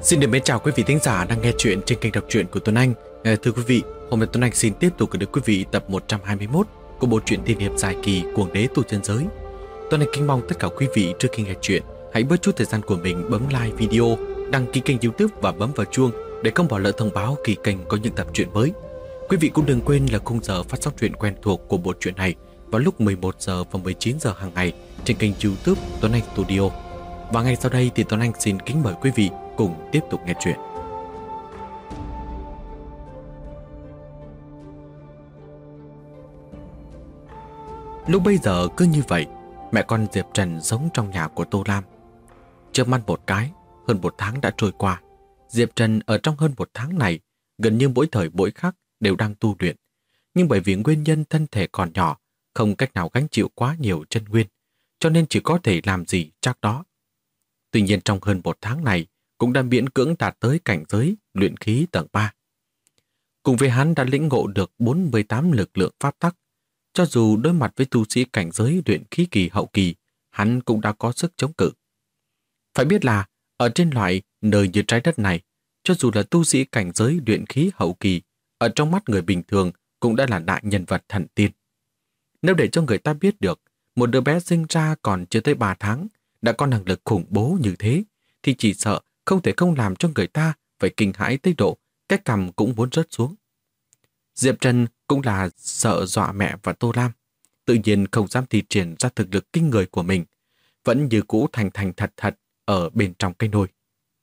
Xin được mến chào quý vị thính giả đang nghe chuyện trên kênh đọc truyện của Tuấn Anh. Thưa quý vị, hôm nay Tuấn Anh xin tiếp tục gửi đến quý vị tập 121 của bộ truyện tiên hiệp dài kỳ Cuồng Đế Tu Chân Giới. Tuấn Anh kính mong tất cả quý vị trước khi nghe chuyện hãy bớt chút thời gian của mình bấm like video, đăng ký kênh YouTube và bấm vào chuông để không bỏ lỡ thông báo khi kênh có những tập truyện mới. Quý vị cũng đừng quên là khung giờ phát sóng truyện quen thuộc của bộ truyện này vào lúc 11 giờ và 19 giờ hàng ngày trên kênh YouTube Tuấn Anh Studio. Và ngay sau đây thì Tuấn Anh xin kính mời quý vị cùng tiếp tục nghe chuyện. Lúc bây giờ cứ như vậy, mẹ con Diệp Trần sống trong nhà của Tô Lam. Chớp mắt một cái, hơn một tháng đã trôi qua. Diệp Trần ở trong hơn một tháng này, gần như mỗi thời mỗi khắc đều đang tu luyện. Nhưng bởi vì nguyên nhân thân thể còn nhỏ, không cách nào gánh chịu quá nhiều chân nguyên, cho nên chỉ có thể làm gì chắc đó. Tuy nhiên trong hơn một tháng này, cũng đã miễn cưỡng đạt tới cảnh giới luyện khí tầng 3. Cùng với hắn đã lĩnh ngộ được 48 lực lượng pháp tắc. Cho dù đối mặt với tu sĩ cảnh giới luyện khí kỳ hậu kỳ, hắn cũng đã có sức chống cự. Phải biết là, ở trên loại nơi như trái đất này, cho dù là tu sĩ cảnh giới luyện khí hậu kỳ, ở trong mắt người bình thường cũng đã là đại nhân vật thần tiên. Nếu để cho người ta biết được, một đứa bé sinh ra còn chưa tới 3 tháng, đã có năng lực khủng bố như thế, thì chỉ sợ không thể không làm cho người ta phải kinh hãi tới độ cái cằm cũng muốn rớt xuống. Diệp Trần cũng là sợ dọa mẹ và Tô Lam, tự nhiên không dám thi triển ra thực lực kinh người của mình, vẫn như cũ thành thành thật thật ở bên trong cái nồi.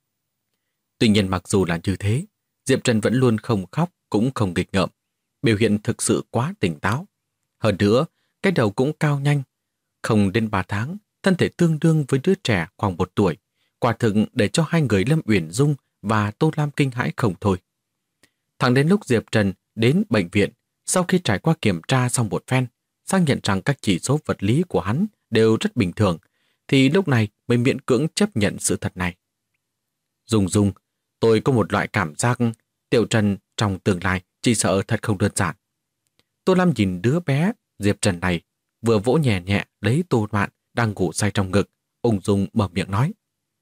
Tuy nhiên mặc dù là như thế, Diệp Trần vẫn luôn không khóc cũng không nghịch ngợm, biểu hiện thực sự quá tỉnh táo. Hơn nữa, cái đầu cũng cao nhanh, không đến 3 tháng, thân thể tương đương với đứa trẻ khoảng 1 tuổi, quả thực để cho hai người Lâm Uyển Dung và Tô Lam kinh hãi không thôi. Thẳng đến lúc Diệp Trần đến bệnh viện, sau khi trải qua kiểm tra xong một phen, xác nhận rằng các chỉ số vật lý của hắn đều rất bình thường, thì lúc này mới miễn cưỡng chấp nhận sự thật này. Dung, tôi có một loại cảm giác Tiểu Trần trong tương lai chỉ sợ thật không đơn giản. Tô Lam nhìn đứa bé Diệp Trần này, vừa vỗ nhẹ nhẹ lấy Tô Mạn đang ngủ say trong ngực, ung dung mở miệng nói.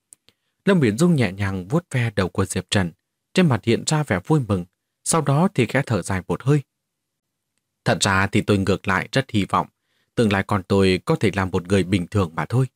Lâm Uyển Dung nhẹ nhàng vuốt ve đầu của Diệp Trần, trên mặt hiện ra vẻ vui mừng, sau đó thì khẽ thở dài một hơi. Thật ra thì tôi ngược lại rất hy vọng tương lai con tôi có thể làm một người bình thường mà thôi.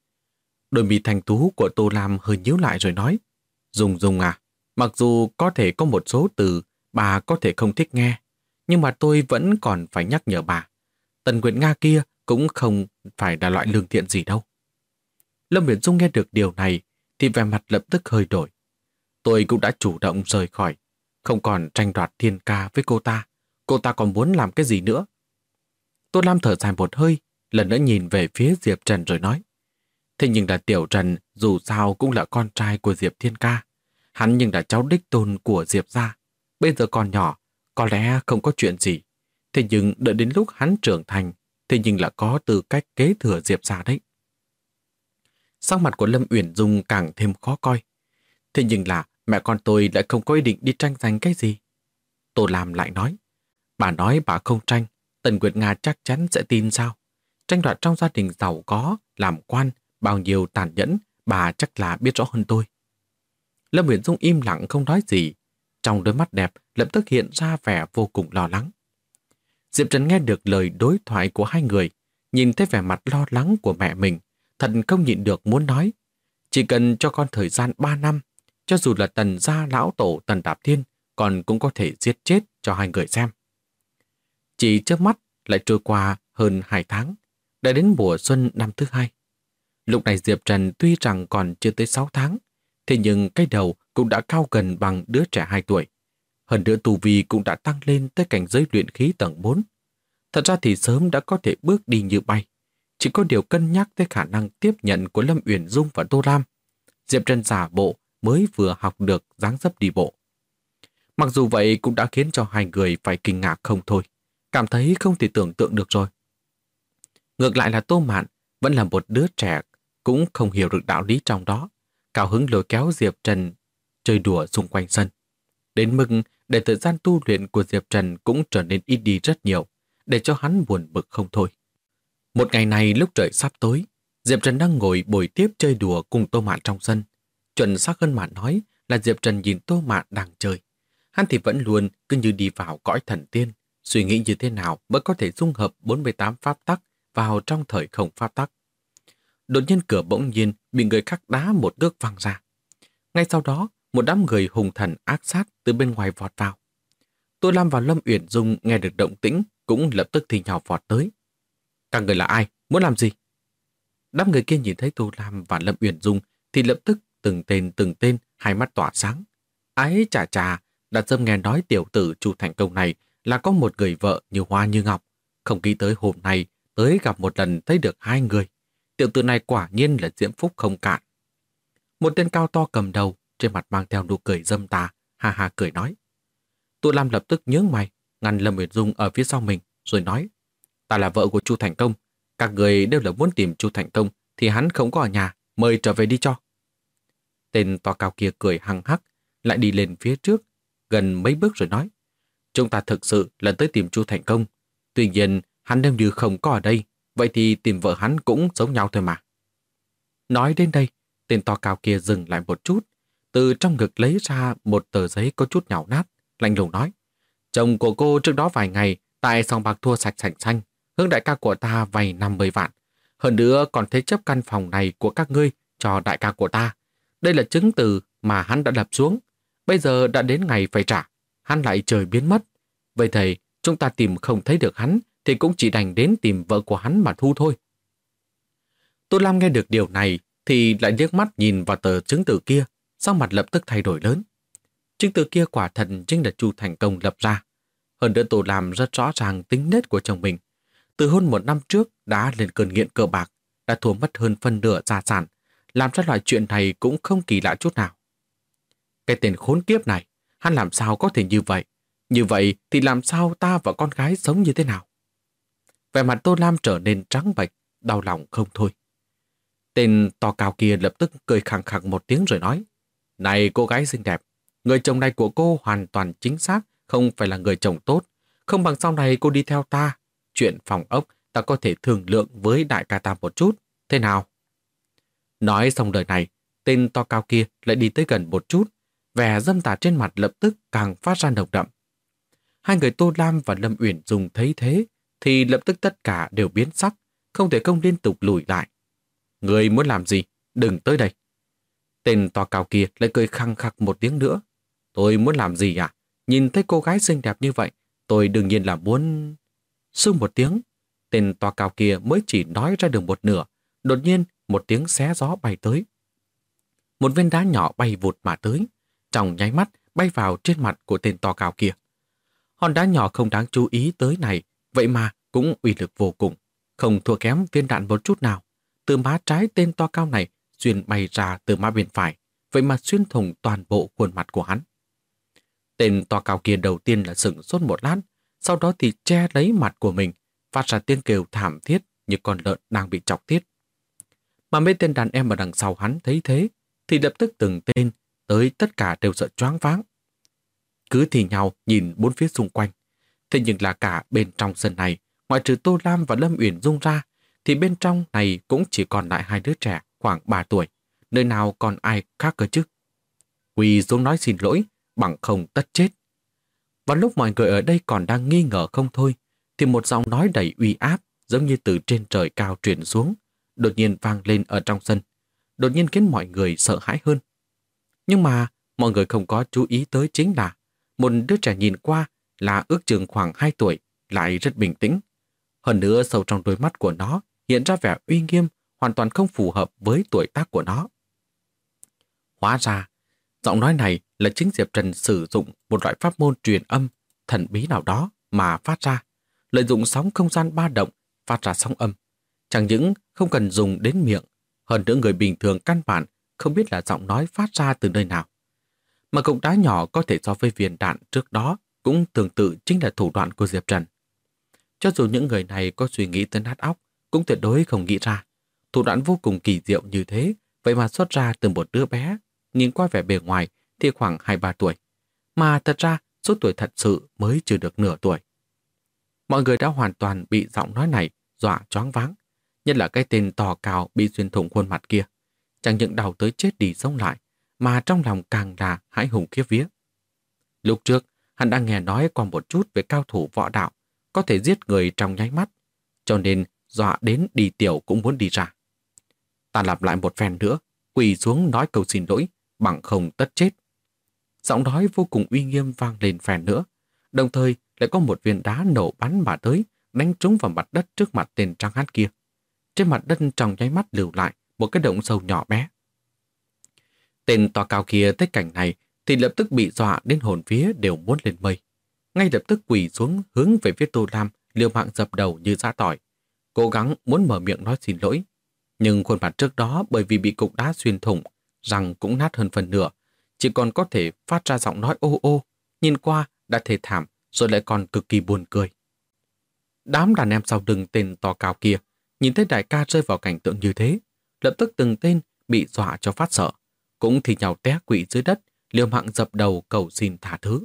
Đôi mi thanh tú của Tô Lam hơi nhíu lại rồi nói, Dung à, mặc dù có thể có một số từ bà có thể không thích nghe, nhưng mà tôi vẫn còn phải nhắc nhở bà. Tần Nguyệt Nga kia cũng không phải là loại lương thiện gì đâu. Lâm Uyển Dung nghe được điều này thì vẻ mặt lập tức hơi đổi. Tôi cũng đã chủ động rời khỏi, không còn tranh đoạt thiên ca với cô ta còn muốn làm cái gì nữa? Tô Lam thở dài một hơi, lần nữa nhìn về phía Diệp Trần rồi nói. Thế nhưng là Tiểu Trần dù sao cũng là con trai của Diệp Thiên Ca, hắn nhưng là cháu đích tôn của Diệp gia, bây giờ còn nhỏ, có lẽ không có chuyện gì. Thế nhưng đợi đến lúc hắn trưởng thành, thế nhưng là có tư cách kế thừa Diệp gia đấy. Sắc mặt của Lâm Uyển Dung càng thêm khó coi. Thế nhưng là mẹ con tôi lại không có ý định đi tranh giành cái gì. Tô Lam lại nói. Bà nói bà không tranh, Tần Nguyệt Nga chắc chắn sẽ tin sao? Tranh đoạt trong gia đình giàu có, làm quan, bao nhiêu tàn nhẫn, bà chắc là biết rõ hơn tôi. Lâm Uyển Dung im lặng không nói gì. Trong đôi mắt đẹp lập tức hiện ra vẻ vô cùng lo lắng. Diệp Trần nghe được lời đối thoại của hai người, nhìn thấy vẻ mặt lo lắng của mẹ mình, thật không nhịn được muốn nói. Chỉ cần cho con thời gian 3 năm, cho dù là Tần gia lão tổ Tần Đạp Thiên, con cũng có thể giết chết cho hai người xem. Chỉ chớp mắt lại trôi qua hơn 2 tháng, đã đến mùa xuân năm thứ 2. Lúc này Diệp Trần tuy rằng còn chưa tới 6 tháng, thế nhưng cái đầu cũng đã cao gần bằng đứa trẻ 2 tuổi. Hơn nữa tu vi cũng đã tăng lên tới cảnh giới luyện khí tầng 4. Thật ra thì sớm đã có thể bước đi như bay. Chỉ có điều cân nhắc tới khả năng tiếp nhận của Lâm Uyển Dung và Tô Lam, Diệp Trần giả bộ mới vừa học được dáng dấp đi bộ. Mặc dù vậy cũng đã khiến cho hai người phải kinh ngạc không thôi, cảm thấy không thể tưởng tượng được rồi. Ngược lại là Tô Mạn vẫn là một đứa trẻ, cũng không hiểu được đạo lý trong đó, cao hứng lôi kéo Diệp Trần chơi đùa xung quanh sân. Đến mức để thời gian tu luyện của Diệp Trần cũng trở nên ít đi rất nhiều, để cho hắn buồn bực không thôi. Một ngày này lúc trời sắp tối, Diệp Trần đang ngồi bồi tiếp chơi đùa cùng Tô Mạn trong sân. Chuẩn xác hơn mà nói là Diệp Trần nhìn Tô Mạn đang chơi. Hắn thì vẫn luôn cứ như đi vào cõi thần tiên, suy nghĩ như thế nào mới có thể dung hợp 48 pháp tắc vào trong thời không pháp tắc. Đột nhiên cửa bỗng nhiên bị người khác đá một cước văng ra. Ngay sau đó, một đám người hùng thần ác sát từ bên ngoài vọt vào. Tô Lam và Lâm Uyển Dung nghe được động tĩnh cũng lập tức thì nhào vọt tới. Các người là ai? Muốn làm gì? Đám người kia nhìn thấy Tô Lam và Lâm Uyển Dung thì lập tức từng tên, hai mắt tỏa sáng. Ái chà chà, đã dâm nghe nói tiểu tử Chu Thành Công này là có một người vợ như hoa như ngọc. Không nghĩ tới hôm nay tới gặp một lần thấy được hai người. Tiểu tử này quả nhiên là diễm phúc không cạn. Một tên cao to cầm đầu, trên mặt mang theo nụ cười dâm tà, ha ha cười nói. Tô Lam lập tức nhướng mày, ngăn Lâm Uyển Dung ở phía sau mình, rồi nói. Ta là vợ của Chu Thành Công. Các người đều là muốn tìm Chu Thành Công thì hắn không có ở nhà, mời trở về đi cho. Tên to cao kia cười hăng hắc, lại đi lên phía trước, gần mấy bước rồi nói. Chúng ta thực sự là tới tìm Chu Thành Công. Tuy nhiên, hắn nếu như không có ở đây, vậy thì tìm vợ hắn cũng giống nhau thôi mà. Nói đến đây, tên to cao kia dừng lại một chút, từ trong ngực lấy ra một tờ giấy có chút nhão nát, lạnh lùng nói. Chồng của cô trước đó vài ngày tại sòng bạc thua sạch sành xanh, hướng đại ca của ta vay 50 vạn. Hơn nữa còn thế chấp căn phòng này của các ngươi cho đại ca của ta. Đây là chứng từ mà hắn đã lập xuống. Bây giờ đã đến ngày phải trả, hắn lại trời biến mất. Vậy thầy, chúng ta tìm không thấy được hắn thì cũng chỉ đành đến tìm vợ của hắn mà thu thôi. Tô Lam nghe được điều này thì lại liếc mắt nhìn vào tờ chứng từ kia, sau mặt lập tức thay đổi lớn. Chứng từ kia quả thật chính là Chu Thành Công lập ra. Hơn nữa Tô Lam rất rõ ràng tính nết của chồng mình. Từ hơn 1 năm trước đã lên cơn nghiện cờ bạc, đã thua mất hơn phân nửa gia sản, làm ra loại chuyện này cũng không kỳ lạ chút nào. Cái tên khốn kiếp này, hắn làm sao có thể như vậy? Như vậy thì làm sao ta và con gái sống như thế nào? Vẻ mặt Tô Lam trở nên trắng bệch, đau lòng không thôi. Tên to cao kia lập tức cười khẳng khặc một tiếng rồi nói. Này cô gái xinh đẹp, người chồng này của cô hoàn toàn chính xác không phải là người chồng tốt. Không bằng sau này cô đi theo ta. Chuyện phòng ốc ta có thể thương lượng với đại ca ta một chút. Thế nào? Nói xong lời này, tên to cao kia lại đi tới gần một chút. Vẻ dâm tà trên mặt lập tức càng phát ra nồng đậm. Hai người Tô Lam và Lâm Uyển Dung thấy thế thì lập tức tất cả đều biến sắc, không thể không liên tục lùi lại. Người muốn làm gì? Đừng tới đây. Tên to cao kia lại cười khăng khặc một tiếng nữa. Tôi muốn làm gì à? Nhìn thấy cô gái xinh đẹp như vậy, tôi đương nhiên là muốn... Xưng một tiếng, tên to cao kia mới chỉ nói ra được một nửa. Đột nhiên, một tiếng xé gió bay tới. Một viên đá nhỏ bay vụt mà tới, trong nháy mắt bay vào trên mặt của tên to cao kia. Hòn đá nhỏ không đáng chú ý tới này, vậy mà cũng uy lực vô cùng, không thua kém viên đạn một chút nào. Từ má trái tên to cao này xuyên bay ra từ má bên phải, vậy mà xuyên thủng toàn bộ khuôn mặt của hắn. Tên to cao kia đầu tiên là sửng sốt một lát, sau đó thì che lấy mặt của mình, phát ra tiếng kêu thảm thiết như con lợn đang bị chọc tiết. Mà mấy tên đàn em ở đằng sau hắn thấy thế, thì lập tức từng tên tới tất cả đều sợ choáng váng. Cứ thì nhau nhìn bốn phía xung quanh. Thế nhưng là cả bên trong sân này, ngoại trừ Tô Lam và Lâm Uyển Dung ra, thì bên trong này cũng chỉ còn lại hai đứa trẻ khoảng 3 tuổi. Nơi nào còn ai khác cơ chứ? Quỳ xuống nói xin lỗi, bằng không tất chết. Và lúc mọi người ở đây còn đang nghi ngờ không thôi, thì một giọng nói đầy uy áp giống như từ trên trời cao truyền xuống, đột nhiên vang lên ở trong sân, đột nhiên khiến mọi người sợ hãi hơn. Nhưng mà mọi người không có chú ý tới chính là một đứa trẻ nhìn qua là ước chừng khoảng 2 tuổi, lại rất bình tĩnh. Hơn nữa sâu trong đôi mắt của nó hiện ra vẻ uy nghiêm, hoàn toàn không phù hợp với tuổi tác của nó. Hóa ra, giọng nói này là chính Diệp Trần sử dụng một loại pháp môn truyền âm thần bí nào đó mà phát ra, lợi dụng sóng không gian ba động phát ra sóng âm. Chẳng những không cần dùng đến miệng, hơn nữa người bình thường căn bản không biết là giọng nói phát ra từ nơi nào. Mà cục đá nhỏ có thể so với viên đạn trước đó cũng tương tự chính là thủ đoạn của Diệp Trần. Cho dù những người này có suy nghĩ tới nát óc, cũng tuyệt đối không nghĩ ra. Thủ đoạn vô cùng kỳ diệu như thế, vậy mà xuất ra từ một đứa bé, nhìn qua vẻ bề ngoài thì khoảng 2-3 tuổi. Mà thật ra số tuổi thật sự mới chưa được nửa tuổi. Mọi người đã hoàn toàn bị giọng nói này dọa choáng váng, nhất là cái tên to cao bị xuyên thủng khuôn mặt kia. Chẳng những đau tới chết đi sống lại, mà trong lòng càng là hãi hùng khiếp vía. Lúc trước, hắn đã nghe nói qua một chút về cao thủ võ đạo, có thể giết người trong nháy mắt, cho nên dọa đến đi tiểu cũng muốn đi ra. Ta lặp lại một phen nữa, quỳ xuống nói câu xin lỗi, bằng không tất chết. Giọng nói vô cùng uy nghiêm vang lên phen nữa, đồng thời lại có một viên đá nổ bắn mà tới, đánh trúng vào mặt đất trước mặt tên trắng hán kia. Trên mặt đất trong nháy mắt lưu lại một cái động sâu nhỏ bé. Tên to cao kia thấy cảnh này thì lập tức bị dọa đến hồn vía đều muốn lên mây. Ngay lập tức quỳ xuống hướng về phía Tô Lam, liều mạng dập đầu như giã tỏi, cố gắng muốn mở miệng nói xin lỗi. Nhưng khuôn mặt trước đó bởi vì bị cục đá xuyên thủng, răng cũng nát hơn phần nửa, chỉ còn có thể phát ra giọng nói ô ô, nhìn qua đã thê thảm rồi lại còn cực kỳ buồn cười. Đám đàn em sau lưng tên to cao kia nhìn thấy đại ca rơi vào cảnh tượng như thế, lập tức từng tên bị dọa cho phát sợ, cũng thì nhào té quỵ dưới đất, liều mạng dập đầu cầu xin tha thứ.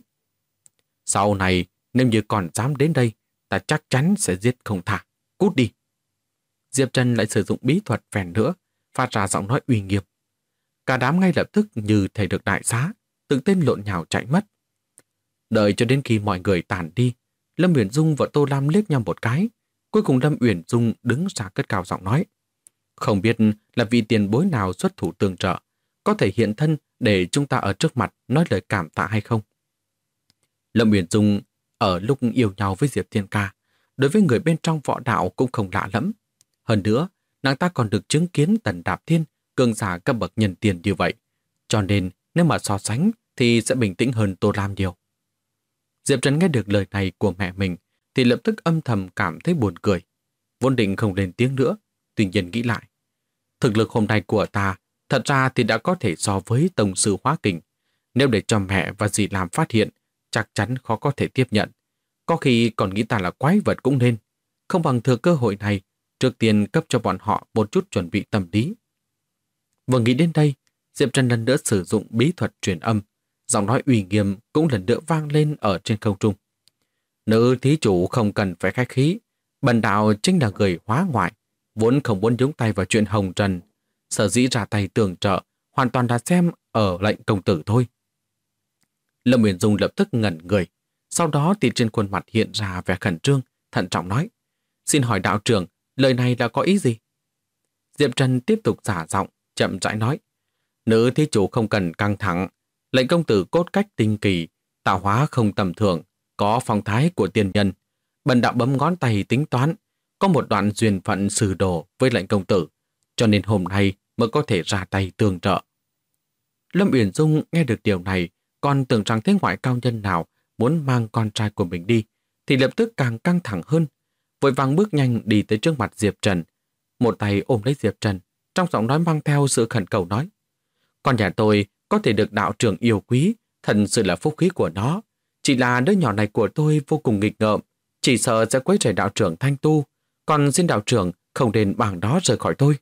Sau này, nếu như còn dám đến đây, ta chắc chắn sẽ giết không tha. Cút đi. Diệp Trần lại sử dụng bí thuật phèn nữa, phát ra giọng nói uy nghiêm. Cả đám ngay lập tức như thầy được đại xá, từng tên lộn nhào chạy mất. Đợi cho đến khi mọi người tản đi, Lâm Uyển Dung và Tô Lam liếc nhau một cái. Cuối cùng Lâm Uyển Dung đứng ra cất cao giọng nói. Không biết là vị tiền bối nào xuất thủ tương trợ, có thể hiện thân để chúng ta ở trước mặt nói lời cảm tạ hay không? Lâm Uyển Dung ở lúc yêu nhau với Diệp Thiên Ca, đối với người bên trong võ đạo cũng không lạ lẫm. Hơn nữa, nàng ta còn được chứng kiến Tần Đạp Thiên, cường giả cấp bậc nhân tiền như vậy. Cho nên, nếu mà so sánh thì sẽ bình tĩnh hơn Tô Lam nhiều. Diệp Trần nghe được lời này của mẹ mình thì lập tức âm thầm cảm thấy buồn cười. Vốn định không lên tiếng nữa, tuy nhiên nghĩ lại. Thực lực hôm nay của ta thật ra thì đã có thể so với Tông sư Hóa Kình. Nếu để cho mẹ và dì làm phát hiện, chắc chắn khó có thể tiếp nhận. Có khi còn nghĩ ta là quái vật cũng nên. Không bằng thừa cơ hội này, trước tiên cấp cho bọn họ một chút chuẩn bị tâm lý. Vừa nghĩ đến đây, Diệp Trần lần nữa sử dụng bí thuật truyền âm. Giọng nói uy nghiêm cũng lần nữa vang lên ở trên không trung. Nữ thí chủ không cần phải khách khí. Bần đạo chính là người hóa ngoại, vốn không muốn nhúng tay vào chuyện hồng trần. Sở dĩ ra tay tường trợ, hoàn toàn là xem ở lệnh công tử thôi. Lâm Uyển Dung lập tức ngẩn người. Sau đó thì trên khuôn mặt hiện ra vẻ khẩn trương, thận trọng nói. Xin hỏi đạo trưởng, lời này là có ý gì? Diệp Trần tiếp tục giả giọng, chậm rãi nói. Nữ thí chủ không cần căng thẳng. Lệnh công tử cốt cách tinh kỳ, tạo hóa không tầm thường, có phong thái của tiên nhân. Bần đạo bấm ngón tay tính toán, có một đoạn duyên phận sử đồ với lệnh công tử, cho nên hôm nay mới có thể ra tay tương trợ. Lâm Uyển Dung nghe được điều này, còn tưởng rằng thế ngoại cao nhân nào muốn mang con trai của mình đi, thì lập tức càng căng thẳng hơn, vội vàng bước nhanh đi tới trước mặt Diệp Trần. Một tay ôm lấy Diệp Trần, trong giọng nói mang theo sự khẩn cầu nói. Con nhà tôi có thể được đạo trưởng yêu quý, thật sự là phúc khí của nó. Chỉ là đứa nhỏ này của tôi vô cùng nghịch ngợm, chỉ sợ sẽ quấy rầy đạo trưởng thanh tu, còn xin đạo trưởng không nên bằng đó rời khỏi tôi.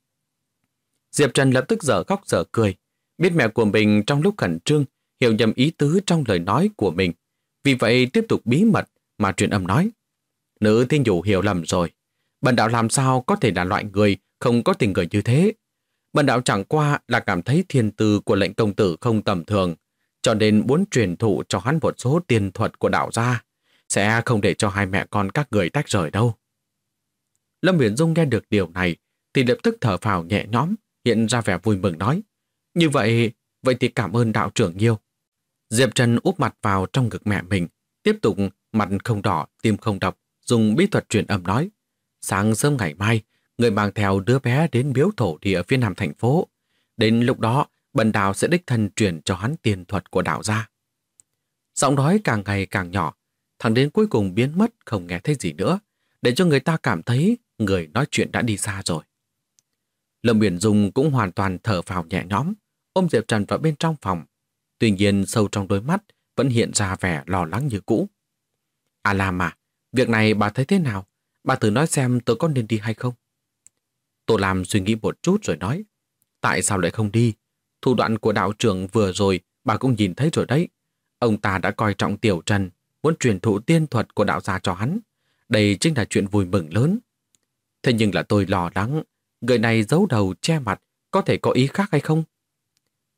Diệp Trần lập tức dở khóc dở cười, biết mẹ của mình trong lúc khẩn trương hiểu nhầm ý tứ trong lời nói của mình. Vì vậy tiếp tục bí mật mà truyền âm nói. Nữ thiên chủ hiểu lầm rồi. Bần đạo làm sao có thể là loại người không có tình người như thế. Bần đạo chẳng qua là cảm thấy thiên tư của lệnh công tử không tầm thường, cho nên muốn truyền thụ cho hắn một số tiền thuật của đạo gia, sẽ không để cho hai mẹ con các người tách rời đâu. Lâm Uyển Dung nghe được điều này thì lập tức thở phào nhẹ nhõm, hiện ra vẻ vui mừng nói. Như vậy thì cảm ơn đạo trưởng nhiều. Diệp Trần úp mặt vào trong ngực mẹ mình, tiếp tục mặt không đỏ, tim không đập, dùng bí thuật truyền âm nói. Sáng sớm ngày mai, người mang theo đứa bé đến miếu thổ địa phía nam thành phố. Đến lúc đó, bần đạo sẽ đích thân truyền cho hắn tiền thuật của đạo gia. Giọng nói càng ngày càng nhỏ, thẳng đến cuối cùng biến mất không nghe thấy gì nữa, để cho người ta cảm thấy người nói chuyện đã đi xa rồi. Lâm Uyển Dung cũng hoàn toàn thở phào nhẹ nhõm, ôm Diệp Trần vào bên trong phòng. Tuy nhiên sâu trong đôi mắt vẫn hiện ra vẻ lo lắng như cũ. À Lam à, việc này bà thấy thế nào? Bà thử nói xem tôi có nên đi hay không? Tô Lam suy nghĩ một chút rồi nói. Tại sao lại không đi? Thủ đoạn của đạo trưởng vừa rồi bà cũng nhìn thấy rồi đấy. Ông ta đã coi trọng Tiểu Trần, muốn truyền thụ tiên thuật của đạo gia cho hắn. Đây chính là chuyện vui mừng lớn. Thế nhưng là tôi lo lắng, người này giấu đầu che mặt có thể có ý khác hay không?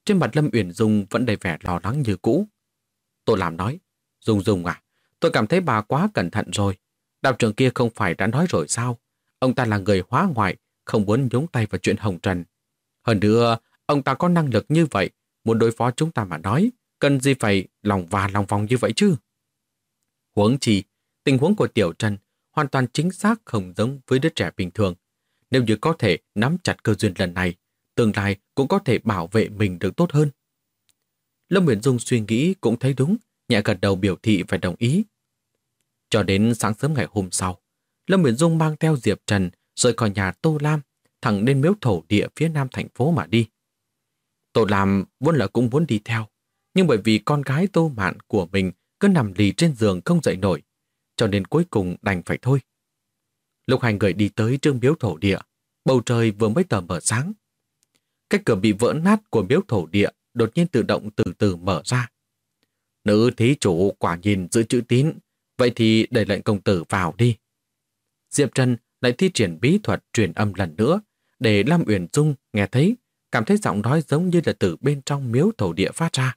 Trên mặt Lâm Uyển Dung vẫn đầy vẻ lo lắng như cũ. Tô Lam nói, Dung à, tôi cảm thấy bà quá cẩn thận rồi. Đạo trưởng kia không phải đã nói rồi sao? Ông ta là người hóa ngoại, không muốn nhúng tay vào chuyện hồng trần. Hơn nữa, ông ta có năng lực như vậy, muốn đối phó chúng ta mà nói, cần gì phải lòng vòng như vậy chứ? Huống chi, tình huống của Tiểu Trần hoàn toàn chính xác không giống với đứa trẻ bình thường. Nếu như có thể nắm chặt cơ duyên lần này, tương lai cũng có thể bảo vệ mình được tốt hơn. Lâm Uyển Dung suy nghĩ cũng thấy đúng, nhẹ gật đầu biểu thị phải đồng ý. Cho đến sáng sớm ngày hôm sau, Lâm Uyển Dung mang theo Diệp Trần rời khỏi nhà Tô Lam, thẳng đến miếu thổ địa phía nam thành phố mà đi. Tô Lam vốn là cũng muốn đi theo, nhưng bởi vì con gái Tô Mạn của mình cứ nằm lì trên giường không dậy nổi, cho nên cuối cùng đành phải thôi. Lúc hai người đi tới trước miếu thổ địa, bầu trời vừa mới tờ mờ sáng. Cái cửa bị vỡ nát của miếu thổ địa đột nhiên tự động từ từ mở ra. Nữ thí chủ quả nhìn giữ chữ tín, vậy thì để lệnh công tử vào đi. Diệp Trần lại thi triển bí thuật truyền âm lần nữa, để Lâm Uyển Dung nghe thấy, cảm thấy giọng nói giống như là từ bên trong miếu thổ địa phát ra.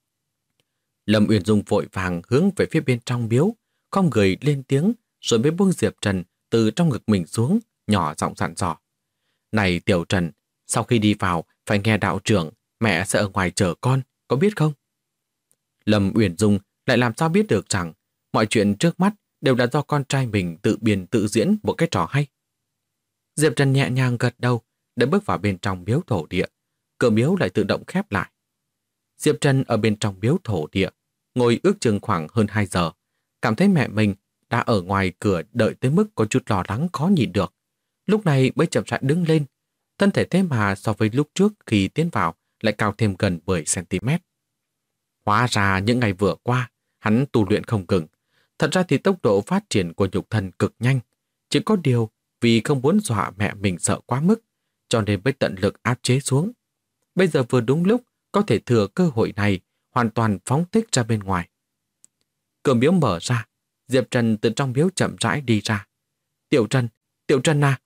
Lâm Uyển Dung vội vàng hướng về phía bên trong miếu, không người lên tiếng, rồi mới buông Diệp Trần từ trong ngực mình xuống, nhỏ giọng dặn dò. Này Tiểu Trần, sau khi đi vào, phải nghe đạo trưởng, mẹ sẽ ở ngoài chờ con, có biết không? Lâm Uyển Dung lại làm sao biết được rằng mọi chuyện trước mắt đều là do con trai mình tự biên tự diễn một cái trò hay. Diệp Trần nhẹ nhàng gật đầu để bước vào bên trong miếu thổ địa, cửa miếu lại tự động khép lại. Diệp Trần ở bên trong miếu thổ địa, ngồi ước chừng khoảng hơn 2 giờ, cảm thấy mẹ mình đã ở ngoài cửa đợi tới mức có chút lo lắng khó nhịn được. Lúc này mới chậm rãi đứng lên, thân thể thế mà so với lúc trước khi tiến vào lại cao thêm gần 10cm. Hóa ra những ngày vừa qua, hắn tu luyện không ngừng. Thật ra thì tốc độ phát triển của nhục thân cực nhanh, chỉ có điều vì không muốn dọa mẹ mình sợ quá mức, cho nên mới tận lực áp chế xuống. Bây giờ vừa đúng lúc có thể thừa cơ hội này hoàn toàn phóng thích ra bên ngoài. Cửa miếu mở ra, Diệp Trần từ trong miếu chậm rãi đi ra. Tiểu Trần à!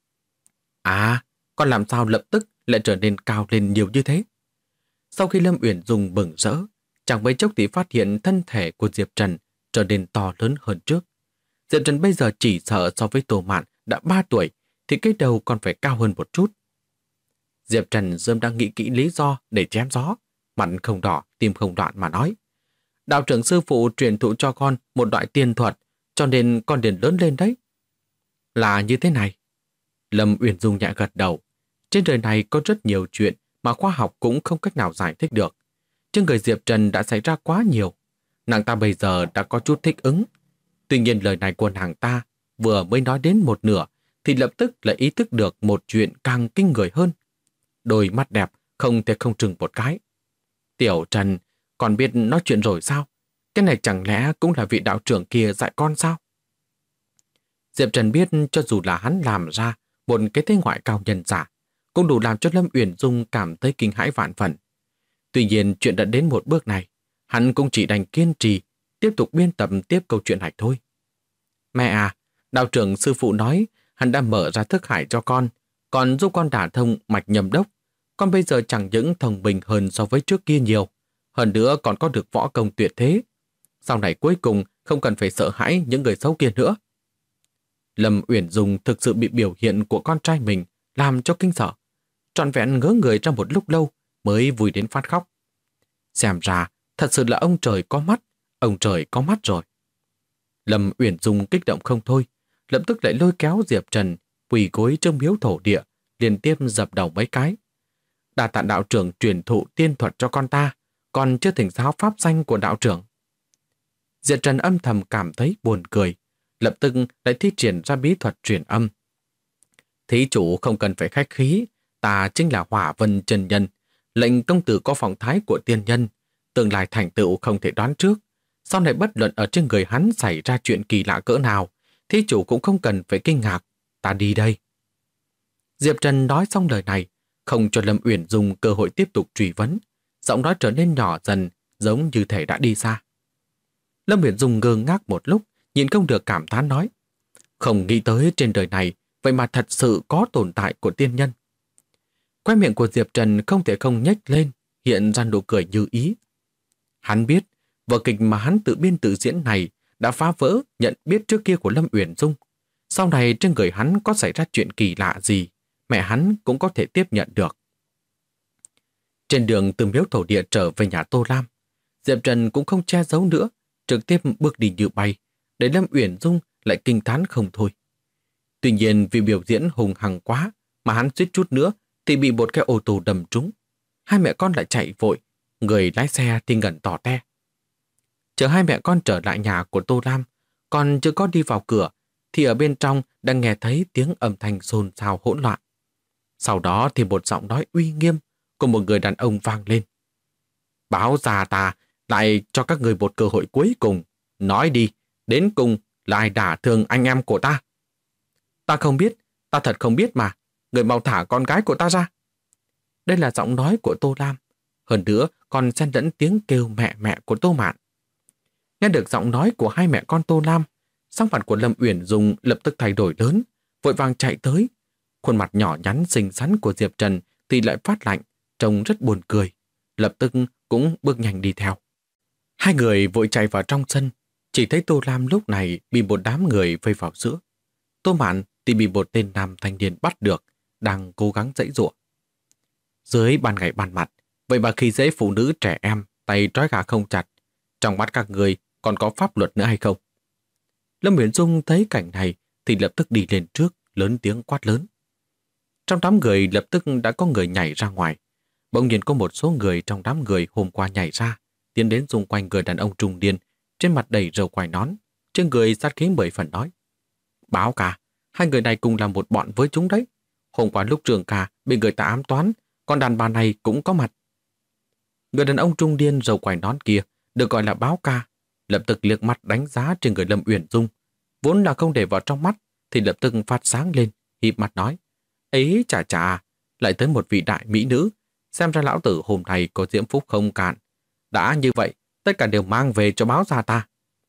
À, con làm sao lập tức lại trở nên cao lên nhiều như thế? Sau khi Lâm Uyển Dung mừng rỡ, chẳng mấy chốc thì phát hiện thân thể của Diệp Trần trở nên to lớn hơn trước. Diệp Trần bây giờ chỉ sợ so với Tô Mạn đã 3 tuổi thì cái đầu còn phải cao hơn một chút. Diệp Trần dâm đang nghĩ kỹ lý do để chém gió, mặt không đỏ, tim không đoạn mà nói. Đạo trưởng sư phụ truyền thụ cho con một loại tiên thuật, cho nên con liền lớn lên đấy. Là như thế này. Lâm Uyển Dung nhẹ gật đầu. Trên đời này có rất nhiều chuyện mà khoa học cũng không cách nào giải thích được. Trên người Diệp Trần đã xảy ra quá nhiều. Nàng ta bây giờ đã có chút thích ứng. Tuy nhiên lời này của nàng ta vừa mới nói đến một nửa thì lập tức lại ý thức được một chuyện càng kinh người hơn. Đôi mắt đẹp không thể không chừng một cái. Tiểu Trần, còn biết nói chuyện rồi sao? Cái này chẳng lẽ cũng là vị đạo trưởng kia dạy con sao? Diệp Trần biết cho dù là hắn làm ra một cái thế ngoại cao nhân giả, cũng đủ làm cho Lâm Uyển Dung cảm thấy kinh hãi vạn phần. Tuy nhiên chuyện đã đến một bước này, hắn cũng chỉ đành kiên trì, tiếp tục biên tập tiếp câu chuyện này thôi. Mẹ à, đạo trưởng sư phụ nói hắn đã mở ra thức hải cho con, còn giúp con đả thông mạch nhâm đốc. Con bây giờ chẳng những thông minh hơn so với trước kia nhiều, hơn nữa còn có được võ công tuyệt thế. Sau này cuối cùng không cần phải sợ hãi những người xấu kia nữa. Lâm Uyển Dung thực sự bị biểu hiện của con trai mình làm cho kinh sợ. Trọn vẹn ngớ người trong một lúc lâu mới vui đến phát khóc. Xem ra thật sự là ông trời có mắt rồi. Lâm Uyển Dung kích động không thôi, lập tức lại lôi kéo Diệp Trần quỳ gối trong miếu thổ địa, liên tiếp dập đầu mấy cái. Đa tạ đạo trưởng truyền thụ tiên thuật cho con ta, còn chưa thỉnh giáo pháp danh của đạo trưởng. Diệp Trần âm thầm cảm thấy buồn cười, lập tức lại thi triển ra bí thuật truyền âm. Thí chủ không cần phải khách khí, ta chính là Hỏa Vân chân nhân, lệnh công tử có phong thái của tiên nhân, tương lai thành tựu không thể đoán trước. Sau này bất luận ở trên người hắn xảy ra chuyện kỳ lạ cỡ nào, thí chủ cũng không cần phải kinh ngạc, ta đi đây. Diệp Trần nói xong lời này, không cho Lâm Uyển Dung cơ hội tiếp tục truy vấn, giọng nói trở nên nhỏ dần, giống như thể đã đi xa. Lâm Uyển Dung ngơ ngác một lúc, nhìn không được cảm thán nói, không nghĩ tới trên đời này, vậy mà thật sự có tồn tại của tiên nhân. Khóe miệng của Diệp Trần không thể không nhếch lên, hiện ra nụ cười như ý. Hắn biết, vở kịch mà hắn tự biên tự diễn này đã phá vỡ nhận biết trước kia của Lâm Uyển Dung. Sau này trên người hắn có xảy ra chuyện kỳ lạ gì, mẹ hắn cũng có thể tiếp nhận được. Trên đường từ miếu thổ địa trở về nhà Tô Lam, Diệp Trần cũng không che giấu nữa, trực tiếp bước đi như bay, để Lâm Uyển Dung lại kinh thán không thôi. Tuy nhiên vì biểu diễn hùng hằng quá mà hắn suýt chút nữa thì bị một cái ô tô đâm trúng. Hai mẹ con lại chạy vội, người lái xe thì ngẩn tỏ te. Chờ hai mẹ con trở lại nhà của Tô Lam, còn chưa có đi vào cửa thì ở bên trong đang nghe thấy tiếng âm thanh xôn xao hỗn loạn. Sau đó thì một giọng nói uy nghiêm của một người đàn ông vang lên. Báo già ta lại cho các người một cơ hội cuối cùng. Nói đi, đến cùng là ai đả thương anh em của ta? Ta không biết, ta thật không biết mà. Người mau thả con gái của ta ra. Đây là giọng nói của Tô Lam. Hơn nữa còn xen lẫn tiếng kêu mẹ mẹ của Tô Mạn. Nghe được giọng nói của hai mẹ con Tô Lam, sắc mặt của Lâm Uyển Dung lập tức thay đổi lớn, vội vàng chạy tới. Khuôn mặt nhỏ nhắn xinh xắn của Diệp Trần thì lại phát lạnh, trông rất buồn cười. Lập tức cũng bước nhanh đi theo. Hai người vội chạy vào trong sân, chỉ thấy Tô Lam lúc này bị một đám người vây vào giữa. Tô Mạn thì bị một tên nam thanh niên bắt được, đang cố gắng giãy giụa. Dưới ban ngày ban mặt, vậy mà khi dễ phụ nữ trẻ em, tay trói gà không chặt, trong mắt các người còn có pháp luật nữa hay không? Lâm Uyển Dung thấy cảnh này thì lập tức đi lên trước, lớn tiếng quát lớn. Trong đám người lập tức đã có người nhảy ra ngoài. Bỗng nhiên có một số người trong đám người hôm qua nhảy ra, tiến đến xung quanh người đàn ông trung niên, trên mặt đầy râu quai nón, trên người sát khí 10 phần nói. Báo cả, hai người này cùng làm một bọn với chúng đấy. Hôm qua lúc trường ca bị người ta ám toán, còn đàn bà này cũng có mặt. Người đàn ông trung niên râu quai nón kia được gọi là Báo Ca, lập tức liếc mắt đánh giá trên người Lâm Uyển Dung, vốn là không để vào trong mắt thì lập tức phát sáng lên, híp mặt nói: "Ấy chà chà, lại tới một vị đại mỹ nữ, xem ra lão tử hôm nay có diễm phúc không cạn. Đã như vậy, tất cả đều mang về cho báo gia ta."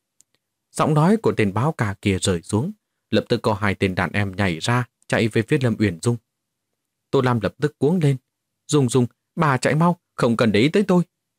Giọng nói của tên Báo Ca kia rơi xuống, lập tức có hai tên đàn em nhảy ra, chạy về phía Lâm Uyển Dung. Tô Lam lập tức cuống lên: Dung, bà chạy mau, không cần để ý tới tôi."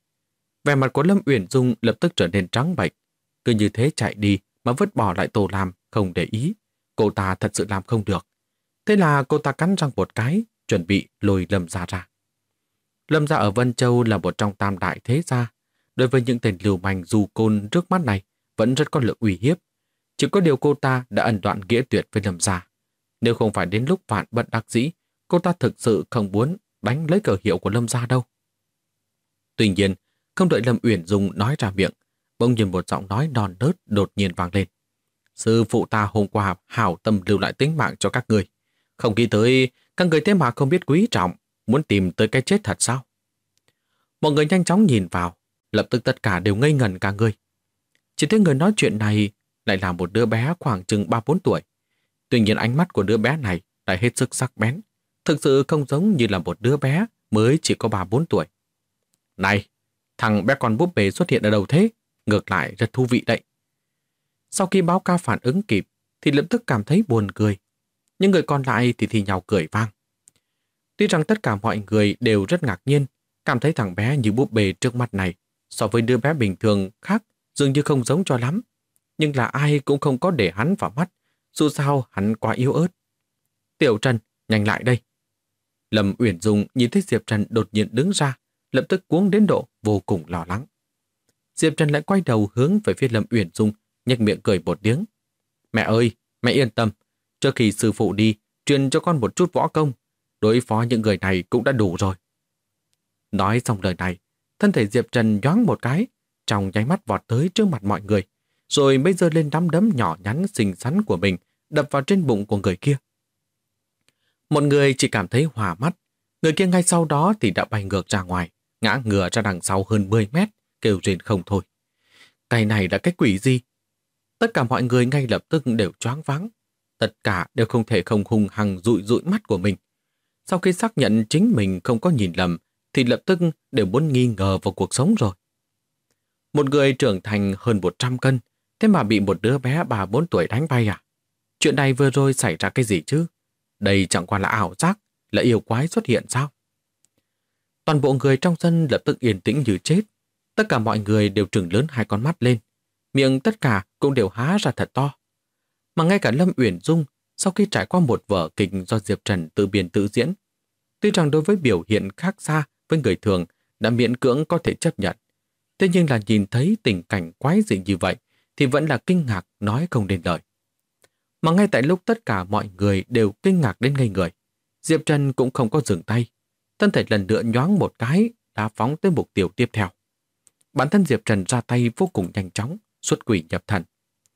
Vẻ mặt của Lâm Uyển Dung lập tức trở nên trắng bệch, cứ như thế chạy đi mà vứt bỏ lại Tô Lam không để ý. Cô ta thật sự làm không được. Thế là cô ta cắn răng một cái, chuẩn bị lôi Lâm gia ra. Lâm gia ở Vân Châu là một trong tam đại thế gia. Đối với những tên lưu manh du côn trước mắt này vẫn rất có lực uy hiếp. Chỉ có điều cô ta đã ẩn đoạn nghĩa tuyệt với Lâm gia. Nếu không phải đến lúc vạn bất đắc dĩ, cô ta thực sự không muốn đánh lấy cờ hiệu của Lâm gia đâu. Tuy nhiên, không đợi Lâm Uyển Dung nói ra miệng, bỗng nhiên một giọng nói non nớt đột nhiên vang lên. Sư phụ ta hôm qua hảo tâm lưu lại tính mạng cho các người. Không nghĩ tới các người thế mà không biết quý trọng, muốn tìm tới cái chết thật sao? Mọi người nhanh chóng nhìn vào, lập tức tất cả đều ngây ngẩn cả người. Chỉ thấy người nói chuyện này lại là một đứa bé khoảng chừng 3-4 tuổi. Tuy nhiên ánh mắt của đứa bé này lại hết sức sắc bén, thực sự không giống như là một đứa bé mới chỉ có 3-4 tuổi. Này, thằng bé con búp bê xuất hiện ở đâu thế? Ngược lại rất thú vị đấy. Sau khi Báo Ca phản ứng kịp thì lập tức cảm thấy buồn cười. Những người còn lại thì nhau cười vang. Tuy rằng tất cả mọi người đều rất ngạc nhiên, cảm thấy thằng bé như búp bê trước mặt này so với đứa bé bình thường khác dường như không giống cho lắm. Nhưng là ai cũng không có để hắn vào mắt, dù sao hắn quá yếu ớt. Tiểu Trần, nhanh lại đây. Lâm Uyển Dung nhìn thấy Diệp Trần đột nhiên đứng ra, lập tức cuống đến độ vô cùng lo lắng. Diệp Trần lại quay đầu hướng về phía Lâm Uyển Dung, nhếch miệng cười một tiếng. Mẹ ơi, mẹ yên tâm, trước khi sư phụ đi, truyền cho con một chút võ công, đối phó những người này cũng đã đủ rồi. Nói xong lời này, thân thể Diệp Trần nhoáng một cái, trong nháy mắt vọt tới trước mặt mọi người, rồi mới giơ lên nắm đấm nhỏ nhắn xinh xắn của mình, đập vào trên bụng của người kia. Một người chỉ cảm thấy hòa mắt, người kia ngay sau đó thì đã bay ngược ra ngoài, ngã ngửa ra đằng sau hơn 10 mét, kêu rên không thôi. Cái này là cái quỷ gì? Tất cả mọi người ngay lập tức đều choáng váng. Tất cả đều không thể không hung hăng dụi dụi mắt của mình. Sau khi xác nhận chính mình không có nhìn lầm, thì lập tức đều muốn nghi ngờ vào cuộc sống rồi. Một người trưởng thành hơn 100 cân, thế mà bị một đứa bé 3-4 tuổi đánh bay à? Chuyện này vừa rồi xảy ra cái gì chứ? Đây chẳng qua là ảo giác, là yêu quái xuất hiện sao? Toàn bộ người trong sân lập tức yên tĩnh như chết. Tất cả mọi người đều trừng lớn hai con mắt lên. Miệng tất cả cũng đều há ra thật to. Mà ngay cả Lâm Uyển Dung, sau khi trải qua một vở kịch do Diệp Trần tự biên tự diễn, tuy rằng đối với biểu hiện khác xa với người thường đã miễn cưỡng có thể chấp nhận, thế nhưng là nhìn thấy tình cảnh quái dị như vậy thì vẫn là kinh ngạc nói không nên lời. Mà ngay tại lúc tất cả mọi người đều kinh ngạc đến ngây người, Diệp Trần cũng không có dừng tay. Thân thể lần nữa nhoáng một cái đã phóng tới mục tiêu tiếp theo. Bản thân Diệp Trần ra tay vô cùng nhanh chóng, xuất quỷ nhập thần.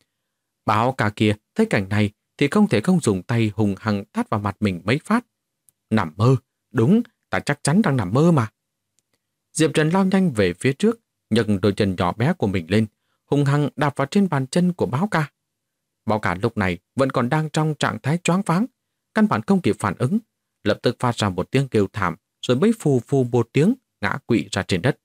Báo ca kia thấy cảnh này thì không thể không dùng tay hùng hăng tát vào mặt mình mấy phát. Nằm mơ, đúng, ta chắc chắn đang nằm mơ mà. Diệp Trần lao nhanh về phía trước, nhấc đôi chân nhỏ bé của mình lên, hùng hăng đạp vào trên bàn chân của báo ca. Báo ca lúc này vẫn còn đang trong trạng thái choáng váng, căn bản không kịp phản ứng, lập tức phát ra một tiếng kêu thảm, rồi mới phù phù một tiếng ngã quỵ ra trên đất.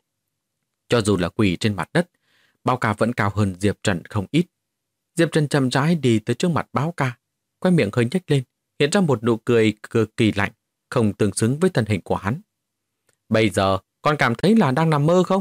Cho dù là quỳ trên mặt đất, báo ca vẫn cao hơn Diệp Trần không ít. Diệp Trần chậm rãi đi tới trước mặt báo ca, quay miệng hơi nhếch lên, hiện ra một nụ cười cực kỳ lạnh, không tương xứng với thân hình của hắn. Bây giờ, con cảm thấy là đang nằm mơ không?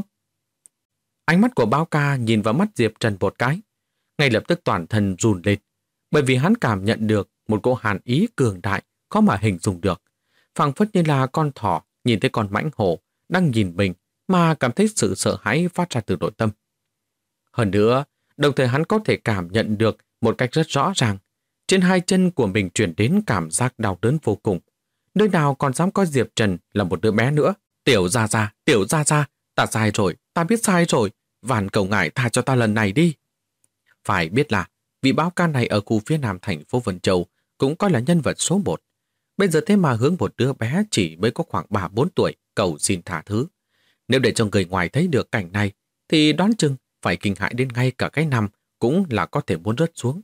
Ánh mắt của báo ca nhìn vào mắt Diệp Trần một cái, ngay lập tức toàn thân run lên, bởi vì hắn cảm nhận được một cỗ hàn ý cường đại, khó mà hình dung được, phảng phất như là con thỏ nhìn thấy con mãnh hổ đang nhìn mình mà cảm thấy sự sợ hãi phát ra từ nội tâm. Hơn nữa, đồng thời hắn có thể cảm nhận được một cách rất rõ ràng, trên hai chân của mình truyền đến cảm giác đau đớn vô cùng. Nơi nào còn dám coi Diệp Trần là một đứa bé nữa. Tiểu Gia Gia, ta sai rồi, ta biết sai rồi, van cầu ngài tha cho ta lần này đi. Phải biết là, vị báo ca này ở khu phía nam thành phố Vân Châu cũng coi là nhân vật số 1. Bây giờ thế mà hướng một đứa bé chỉ mới có khoảng 3-4 tuổi cầu xin tha thứ. Nếu để cho người ngoài thấy được cảnh này, thì đoán chừng phải kinh hãi đến ngay cả cái nằm cũng là có thể muốn rớt xuống.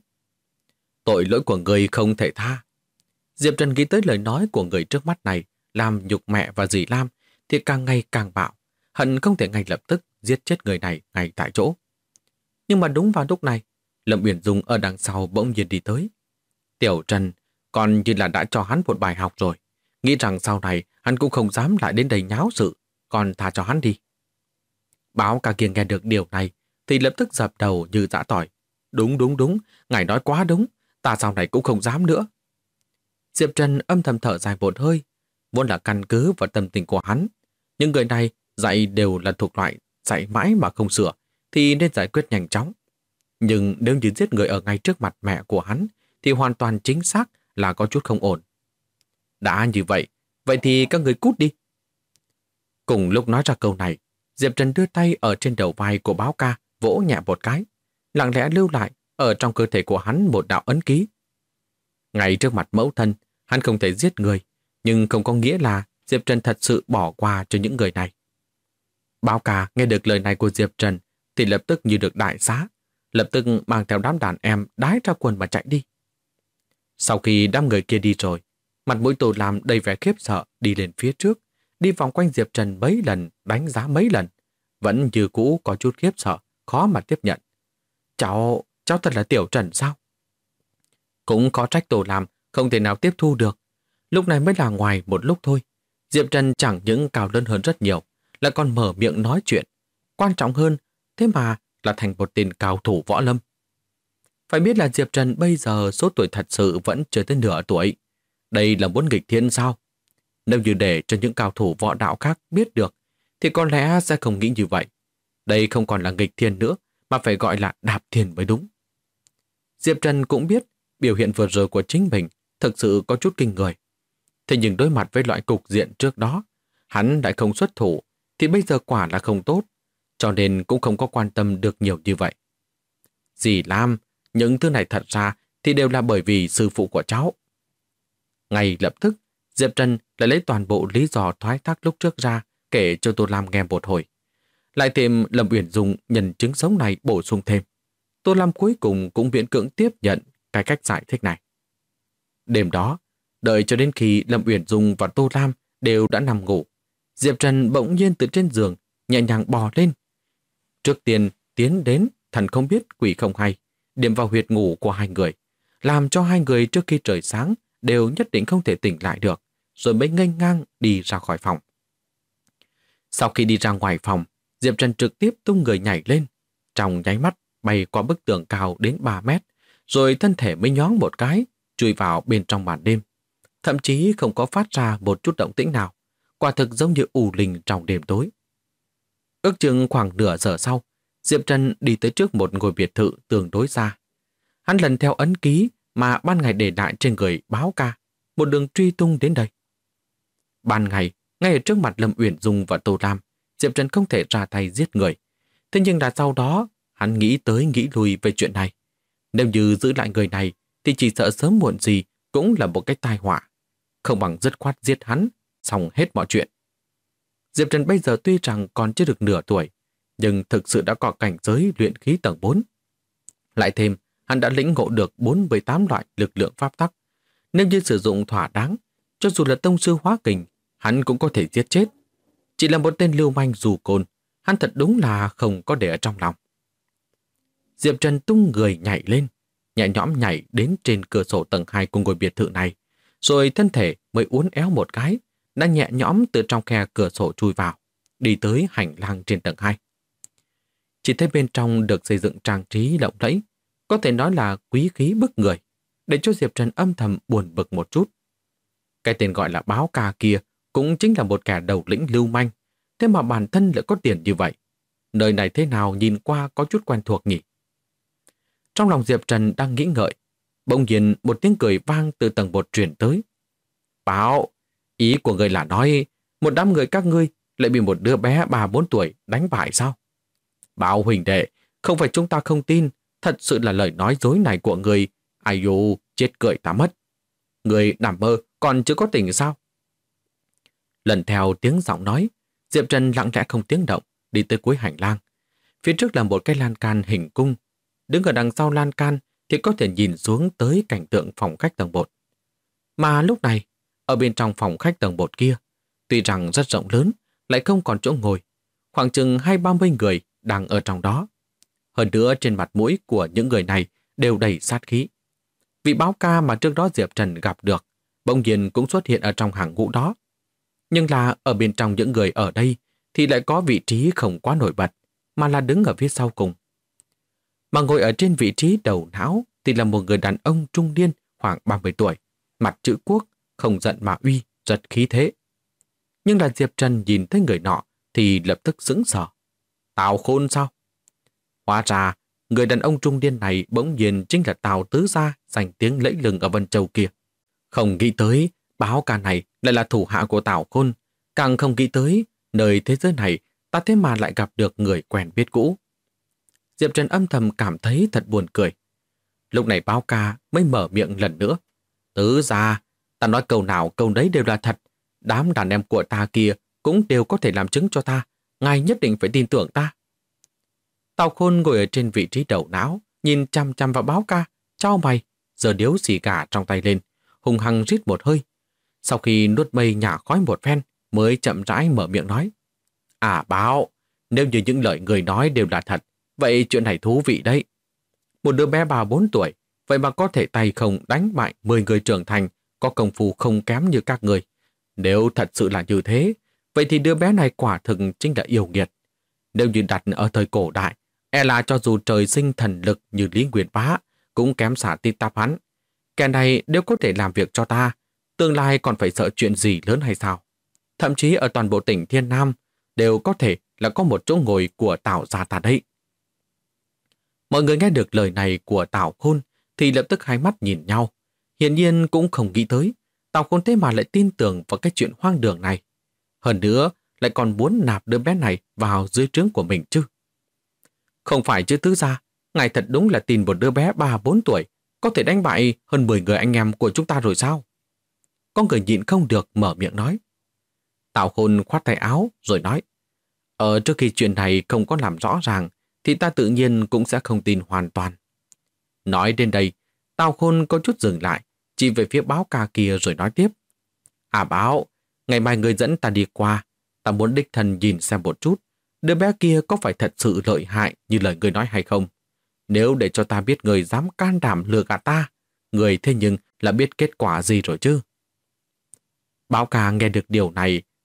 Tội lỗi của người không thể tha. Diệp Trần nghĩ tới lời nói của người trước mắt này, làm nhục mẹ và dì Lam, thì càng ngày càng bạo, hận không thể ngay lập tức giết chết người này ngay tại chỗ. Nhưng mà đúng vào lúc này, Lâm Uyển Dung ở đằng sau bỗng nhiên đi tới. Tiểu Trần, còn như là đã cho hắn một bài học rồi, nghĩ rằng sau này hắn cũng không dám lại đến đây nháo sự, còn tha cho hắn đi. Báo ca kia nghe được điều này thì lập tức dập đầu như dã tỏi. Đúng, ngài nói quá đúng, ta sau này cũng không dám nữa. Diệp Trần âm thầm thở dài một hơi, vốn là căn cứ vào tâm tình của hắn. Những người này dạy đều là thuộc loại dạy mãi mà không sửa, thì nên giải quyết nhanh chóng. Nhưng nếu như giết người ở ngay trước mặt mẹ của hắn, thì hoàn toàn chính xác là có chút không ổn. Đã như vậy, vậy thì các người cút đi. Cùng lúc nói ra câu này, Diệp Trần đưa tay ở trên đầu vai của báo ca, vỗ nhẹ một cái, lặng lẽ lưu lại ở trong cơ thể của hắn một đạo ấn ký. Ngay trước mặt mẫu thân, hắn không thể giết người, nhưng không có nghĩa là Diệp Trần thật sự bỏ qua cho những người này. Báo ca nghe được lời này của Diệp Trần thì lập tức như được đại xá, lập tức mang theo đám đàn em đái ra quần mà chạy đi. Sau khi đám người kia đi rồi, mặt mũi Tô Lam đầy vẻ khiếp sợ đi lên phía trước, đi vòng quanh Diệp Trần mấy lần, đánh giá mấy lần, vẫn như cũ có chút khiếp sợ, khó mà tiếp nhận. Cháu thật là Tiểu Trần sao? Cũng có trách Tô Lam không thể nào tiếp thu được. Lúc này mới là ngoài một lúc thôi. Diệp Trần chẳng những cao lớn hơn rất nhiều, lại còn mở miệng nói chuyện. Quan trọng hơn, thế mà là thành một tên cao thủ võ lâm. Phải biết là Diệp Trần bây giờ số tuổi thật sự vẫn chưa tới nửa tuổi. Đây là muốn nghịch thiên sao? Nếu như để cho những cao thủ võ đạo khác biết được, thì có lẽ sẽ không nghĩ như vậy. Đây không còn là nghịch thiên nữa, mà phải gọi là đạp thiên mới đúng. Diệp Trần cũng biết biểu hiện vừa rồi của chính mình thực sự có chút kinh người. Thế nhưng đối mặt với loại cục diện trước đó, hắn lại không xuất thủ, thì bây giờ quả là không tốt, cho nên cũng không có quan tâm được nhiều như vậy. Dì Lam, những thứ này thật ra thì đều là bởi vì sư phụ của cháu. Ngay lập tức, Diệp Trần lại lấy toàn bộ lý do thoái thác lúc trước ra kể cho Tô Lam nghe một hồi. Lại thêm Lâm Uyển Dung nhân chứng sống này bổ sung thêm. Tô Lam cuối cùng cũng miễn cưỡng tiếp nhận cái cách giải thích này. Đêm đó, đợi cho đến khi Lâm Uyển Dung và Tô Lam đều đã nằm ngủ, Diệp Trần bỗng nhiên từ trên giường nhẹ nhàng bò lên. Trước tiên tiến đến thần không biết quỷ không hay, điểm vào huyệt ngủ của hai người, làm cho hai người trước khi trời sáng đều nhất định không thể tỉnh lại được, rồi mới nghênh ngang đi ra khỏi phòng. Sau khi đi ra ngoài phòng, Diệp Trần trực tiếp tung người nhảy lên, trong nháy mắt bay qua bức tường cao đến 3 mét, rồi thân thể mới nhoáng một cái, chui vào bên trong màn đêm. Thậm chí không có phát ra một chút động tĩnh nào, quả thực giống như ù lình trong đêm tối. Ước chừng khoảng nửa giờ sau, Diệp Trần đi tới trước một ngôi biệt thự tương đối xa. Hắn lần theo ấn ký mà ban ngày để lại trên người báo ca, một đường truy tung đến đây. Ban ngày, ngay ở trước mặt Lâm Uyển Dung và Tô Lam, Diệp Trần không thể ra tay giết người. Thế nhưng là sau đó, hắn nghĩ tới nghĩ lui về chuyện này. Nếu như giữ lại người này, thì chỉ sợ sớm muộn gì cũng là một cái tai họa. Không bằng dứt khoát giết hắn, xong hết mọi chuyện. Diệp Trần bây giờ tuy rằng còn chưa được nửa tuổi, nhưng thực sự đã có cảnh giới luyện khí tầng 4. Lại thêm, hắn đã lĩnh ngộ được 48 loại lực lượng pháp tắc. Nếu như sử dụng thỏa đáng, cho dù là tông sư hóa kình, hắn cũng có thể giết chết. Chỉ là một tên lưu manh dù côn, hắn thật đúng là không có để ở trong lòng. Diệp Trần tung người nhảy lên, nhẹ nhõm nhảy đến trên cửa sổ tầng 2 của ngôi biệt thự này, rồi thân thể mới uốn éo một cái, đã nhẹ nhõm từ trong khe cửa sổ chui vào, đi tới hành lang trên tầng 2. Chỉ thấy bên trong được xây dựng trang trí lộng lẫy, có thể nói là quý khí bức người, để cho Diệp Trần âm thầm buồn bực một chút. Cái tên gọi là báo ca kia cũng chính là một kẻ đầu lĩnh lưu manh, thế mà bản thân lại có tiền như vậy. Nơi này thế nào nhìn qua có chút quen thuộc nhỉ? Trong lòng Diệp Trần đang nghĩ ngợi, bỗng nhiên một tiếng cười vang từ tầng 1 truyền tới. Báo, ý của người là nói một đám người các ngươi lại bị một đứa bé 3-4 tuổi đánh bại sao? Báo huỳnh đệ, không phải chúng ta không tin, thật sự là lời nói dối này của người. Ai dô, chết cười ta mất. Người nằm mơ còn chưa có tỉnh sao? Lần theo tiếng giọng nói, Diệp Trần lặng lẽ không tiếng động, đi tới cuối hành lang. Phía trước là một cái lan can hình cung. Đứng ở đằng sau lan can thì có thể nhìn xuống tới cảnh tượng phòng khách tầng 1. Mà lúc này, ở bên trong phòng khách tầng 1 kia, tuy rằng rất rộng lớn, lại không còn chỗ ngồi. Khoảng chừng 20-30 người đang ở trong đó. Hơn nữa trên mặt mũi của những người này đều đầy sát khí. Vị báo ca mà trước đó Diệp Trần gặp được, bỗng nhiên cũng xuất hiện ở trong hàng ngũ đó. Nhưng là ở bên trong những người ở đây thì lại có vị trí không quá nổi bật, mà là đứng ở phía sau cùng. Mà ngồi ở trên vị trí đầu não thì là một người đàn ông trung niên khoảng 30 tuổi, mặt chữ quốc, không giận mà uy, rất khí thế. Nhưng là Diệp Trần nhìn thấy người nọ thì lập tức sững sờ. Tào Khôn sao? Hóa ra, người đàn ông trung niên này bỗng nhiên chính là Tào Tứ Gia giành tiếng lẫy lừng ở Vân Châu kia. Không nghĩ tới, báo ca này lại là thủ hạ của Tào Khôn. Càng không nghĩ tới, nơi thế giới này ta thế mà lại gặp được người quen biết cũ. Diệp Trần âm thầm cảm thấy thật buồn cười. Lúc này báo ca mới mở miệng lần nữa. Tứ Gia, ta nói câu nào câu đấy đều là thật. Đám đàn em của ta kia cũng đều có thể làm chứng cho ta. Ngài nhất định phải tin tưởng ta. Tào Khôn ngồi ở trên vị trí đầu não, nhìn chăm chăm vào báo ca, chau mày, giờ điếu xì gà trong tay lên, hùng hăng rít một hơi. Sau khi nuốt mây nhả khói một phen, mới chậm rãi mở miệng nói. À báo, nếu như những lời người nói đều là thật, vậy chuyện này thú vị đấy. Một đứa bé 3-4 tuổi, vậy mà có thể tay không đánh bại 10 người trưởng thành, có công phu không kém như các người. Nếu thật sự là như thế, vậy thì đứa bé này quả thực chính là yêu nghiệt. Nếu như đặt ở thời cổ đại, e là cho dù trời sinh thần lực như Lý Nguyên Bá, cũng kém xa tít tắp hắn. Kẻ này nếu có thể làm việc cho ta, tương lai còn phải sợ chuyện gì lớn hay sao? Thậm chí ở toàn bộ tỉnh Thiên Nam, đều có thể là có một chỗ ngồi của Tào gia ta đấy. Mọi người nghe được lời này của Tào Khôn thì lập tức hai mắt nhìn nhau. Hiển nhiên cũng không nghĩ tới, Tào Khôn thế mà lại tin tưởng vào cái chuyện hoang đường này. Hơn nữa, lại còn muốn nạp đứa bé này vào dưới trướng của mình chứ. Không phải chứ Tứ Gia, ngài thật đúng là tin một đứa bé 3-4 tuổi có thể đánh bại hơn 10 người anh em của chúng ta rồi sao? Có người nhịn không được mở miệng nói. Tào Khôn khoát tay áo rồi nói. Trước khi chuyện này không có làm rõ ràng thì ta tự nhiên cũng sẽ không tin hoàn toàn. Nói đến đây, Tào Khôn có chút dừng lại, chỉ về phía báo ca kia rồi nói tiếp. À báo, ngày mai người dẫn ta đi qua, ta muốn đích thân nhìn xem một chút, đứa bé kia có phải thật sự lợi hại như lời người nói hay không? Nếu để cho ta biết người dám can đảm lừa gạt ta, người thế nhưng là biết kết quả gì rồi chứ? Báo ca nghe được điều này,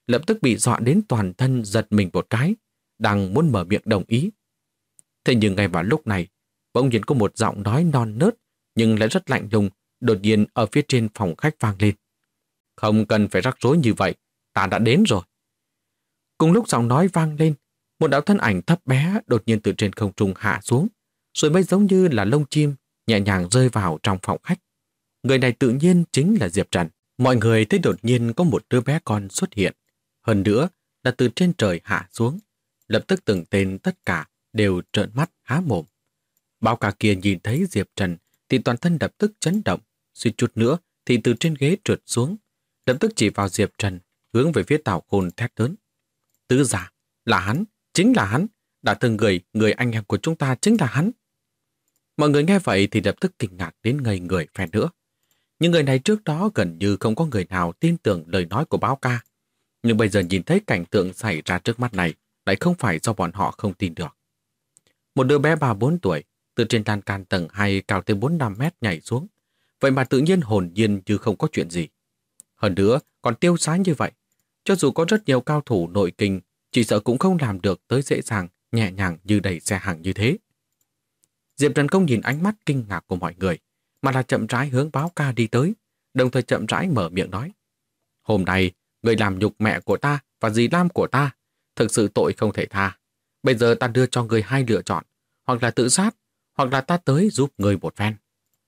lập tức bị dọa đến toàn thân giật mình một cái, đang muốn mở miệng đồng ý. Thế nhưng ngay vào lúc này, bỗng nhiên có một giọng nói non nớt nhưng lại rất lạnh lùng đột nhiên ở phía trên phòng khách vang lên. Không cần phải rắc rối như vậy, ta đã đến rồi. Cùng lúc giọng nói vang lên, một đạo thân ảnh thấp bé đột nhiên từ trên không trung hạ xuống, rồi mới giống như là lông chim nhẹ nhàng rơi vào trong phòng khách. Người này tự nhiên chính là Diệp Trần. Mọi người thấy đột nhiên có một đứa bé con xuất hiện. Hơn nữa là từ trên trời hạ xuống. Lập tức từng tên tất cả đều trợn mắt há mồm. Bao cả kia nhìn thấy Diệp Trần thì toàn thân lập tức chấn động. Suýt chút nữa thì từ trên ghế trượt xuống. Lập tức chỉ vào Diệp Trần, hướng về phía Tào Khôn thét lớn. Tứ giả, là hắn, chính là hắn. Đã từng người anh em của chúng ta chính là hắn. Mọi người nghe vậy thì lập tức kinh ngạc đến ngây người phen nữa. Những người này trước đó gần như không có người nào tin tưởng lời nói của báo ca. Nhưng bây giờ nhìn thấy cảnh tượng xảy ra trước mắt này lại không phải do bọn họ không tin được. Một đứa bé 3-4 tuổi từ trên lan can tầng 2 cao tới 4-5 mét nhảy xuống. Vậy mà tự nhiên hồn nhiên như không có chuyện gì. Hơn nữa còn tiêu sái như vậy. Cho dù có rất nhiều cao thủ nội kinh, chỉ sợ cũng không làm được tới dễ dàng, nhẹ nhàng như đẩy xe hàng như thế. Diệp Trần không nhìn ánh mắt kinh ngạc của mọi người, mà là chậm rãi hướng báo ca đi tới, đồng thời chậm rãi mở miệng nói. Hôm nay, người làm nhục mẹ của ta và dì Lam của ta, thực sự tội không thể tha. Bây giờ ta đưa cho người hai lựa chọn, hoặc là tự sát, hoặc là ta tới giúp người một phen.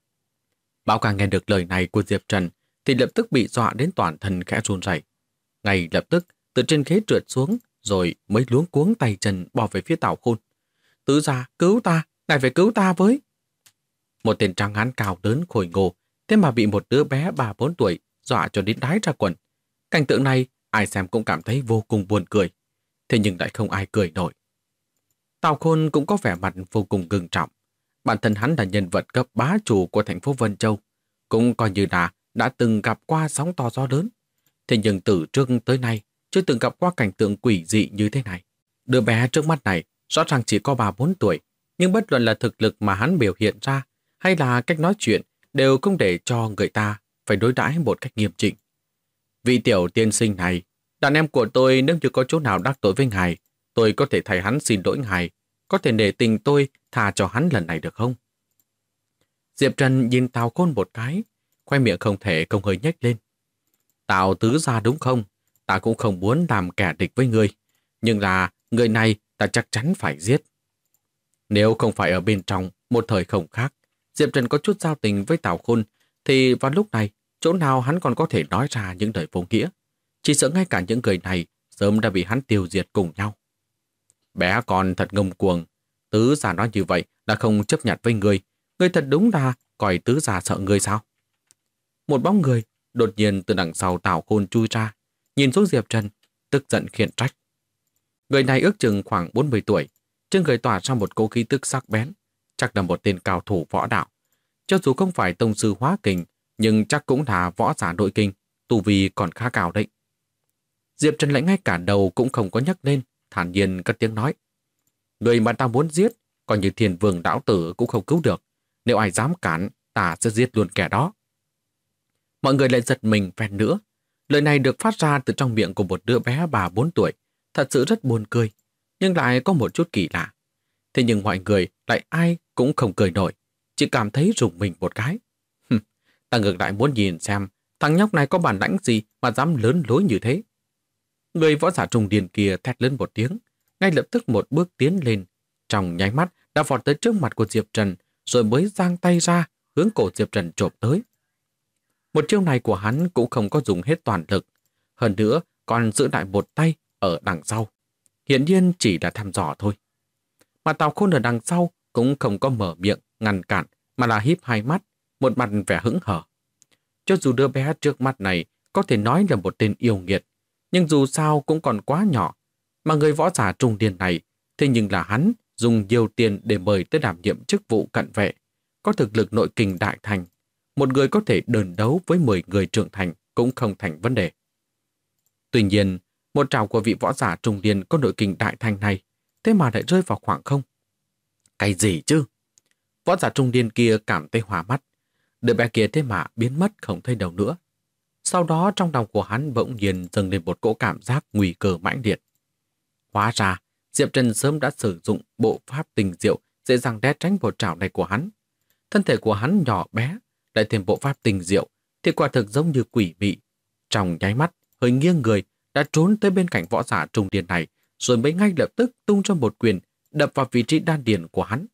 Báo ca nghe được lời này của Diệp Trần thì lập tức bị dọa đến toàn thân khẽ run rẩy. Ngay lập tức từ trên ghế trượt xuống, rồi mới luống cuống tay chân bỏ về phía Tào Khôn. Tứ gia, cứu ta, ngài phải cứu ta với. Một tên tráng hán cao lớn khôi ngô, thế mà bị một đứa bé 3-4 tuổi dọa cho đến đái ra quần. Cảnh tượng này ai xem cũng cảm thấy vô cùng buồn cười, thế nhưng lại không ai cười nổi. Tào Khôn cũng có vẻ mặt vô cùng ngưng trọng. Bản thân hắn là nhân vật cấp bá chủ của thành phố Vân Châu, cũng coi như là đã từng gặp qua sóng to gió lớn. Thế nhưng từ trước tới nay chưa từng gặp qua cảnh tượng quỷ dị như thế này. Đứa bé trước mắt này rõ ràng chỉ có 3-4 tuổi, nhưng bất luận là thực lực mà hắn biểu hiện ra hay là cách nói chuyện đều không để cho người ta phải đối đãi một cách nghiêm chỉnh. Vị tiểu tiên sinh này, đàn em của tôi nếu như có chỗ nào đắc tội với ngài, tôi có thể thay hắn xin lỗi ngài, có thể nể tình tôi tha cho hắn lần này được không? Diệp Trần nhìn Tào Khôn một cái, khoe miệng không thể không hơi nhếch lên. Tào tứ gia đúng không? Ta cũng không muốn làm kẻ địch với ngươi, nhưng là người này ta chắc chắn phải giết. Nếu không phải ở bên trong một thời không khác, Diệp Trần có chút giao tình với Tào Khôn, thì vào lúc này chỗ nào hắn còn có thể nói ra những lời vô nghĩa. Chỉ sợ ngay cả những người này sớm đã bị hắn tiêu diệt cùng nhau. Bé con thật ngông cuồng, tứ gia nói như vậy là không chấp nhận với ngươi. Ngươi thật đúng là coi tứ gia sợ ngươi sao? Một bóng người đột nhiên từ đằng sau Tào Khôn chui ra, nhìn xuống Diệp Trần, tức giận khiển trách. Người này ước chừng khoảng 40 tuổi, trên người tỏa ra một cỗ khí tức sắc bén, chắc là một tên cao thủ võ đạo. Cho dù không phải tông sư hóa kình, nhưng chắc cũng là võ giả nội kinh, tu vi còn khá cao đấy. Diệp Trần lại ngay cả đầu cũng không có nhắc lên, thản nhiên cất tiếng nói. Người mà ta muốn giết, coi như Thiên Vương đạo tử cũng không cứu được. Nếu ai dám cản, ta sẽ giết luôn kẻ đó. Mọi người lại giật mình phen nữa. Lời này được phát ra từ trong miệng của một đứa bé 3-4 tuổi, thật sự rất buồn cười, nhưng lại có một chút kỳ lạ. Thế nhưng mọi người lại ai cũng không cười nổi, chỉ cảm thấy rùng mình một cái. Ta ngược lại muốn nhìn xem thằng nhóc này có bản lãnh gì mà dám lớn lối như thế. Người võ giả trung niên kia thét lớn một tiếng, ngay lập tức một bước tiến lên, trong nháy mắt đã vọt tới trước mặt của Diệp Trần, rồi mới giang tay ra hướng cổ Diệp Trần chộp tới. Một chiêu này của hắn cũng không có dùng hết toàn lực, hơn nữa còn giữ lại một tay ở đằng sau. Hiển nhiên chỉ là thăm dò thôi. Mà Tào Khôn ở đằng sau cũng không có mở miệng ngăn cản, mà là híp hai mắt, một mặt vẻ hững hờ. Cho dù đứa bé trước mắt này có thể nói là một tên yêu nghiệt, nhưng dù sao cũng còn quá nhỏ, mà người võ giả trung niên này, thế nhưng là hắn dùng nhiều tiền để mời tới đảm nhiệm chức vụ cận vệ, có thực lực nội kình đại thành. Một người có thể đơn đấu với 10 người trưởng thành cũng không thành vấn đề. Tuy nhiên, một trảo của vị võ giả trung niên có nội kình đại thành này, thế mà lại rơi vào khoảng không. Cái gì chứ? Võ giả trung niên kia cảm thấy hoa mắt. Đứa bé kia thế mà biến mất không thấy đâu nữa. Sau đó trong lòng của hắn bỗng nhiên dâng lên một cỗ cảm giác nguy cơ mãnh liệt. Hóa ra, Diệp Trần sớm đã sử dụng bộ pháp tình diệu dễ dàng né tránh một trảo này của hắn. Thân thể của hắn nhỏ bé, lại thêm bộ pháp tình diệu, thì quả thực giống như quỷ mị. Trong nháy mắt, hơi nghiêng người, đã trốn tới bên cạnh võ giả trung điền này, rồi mới ngay lập tức tung cho một quyền, đập vào vị trí đan điền của hắn.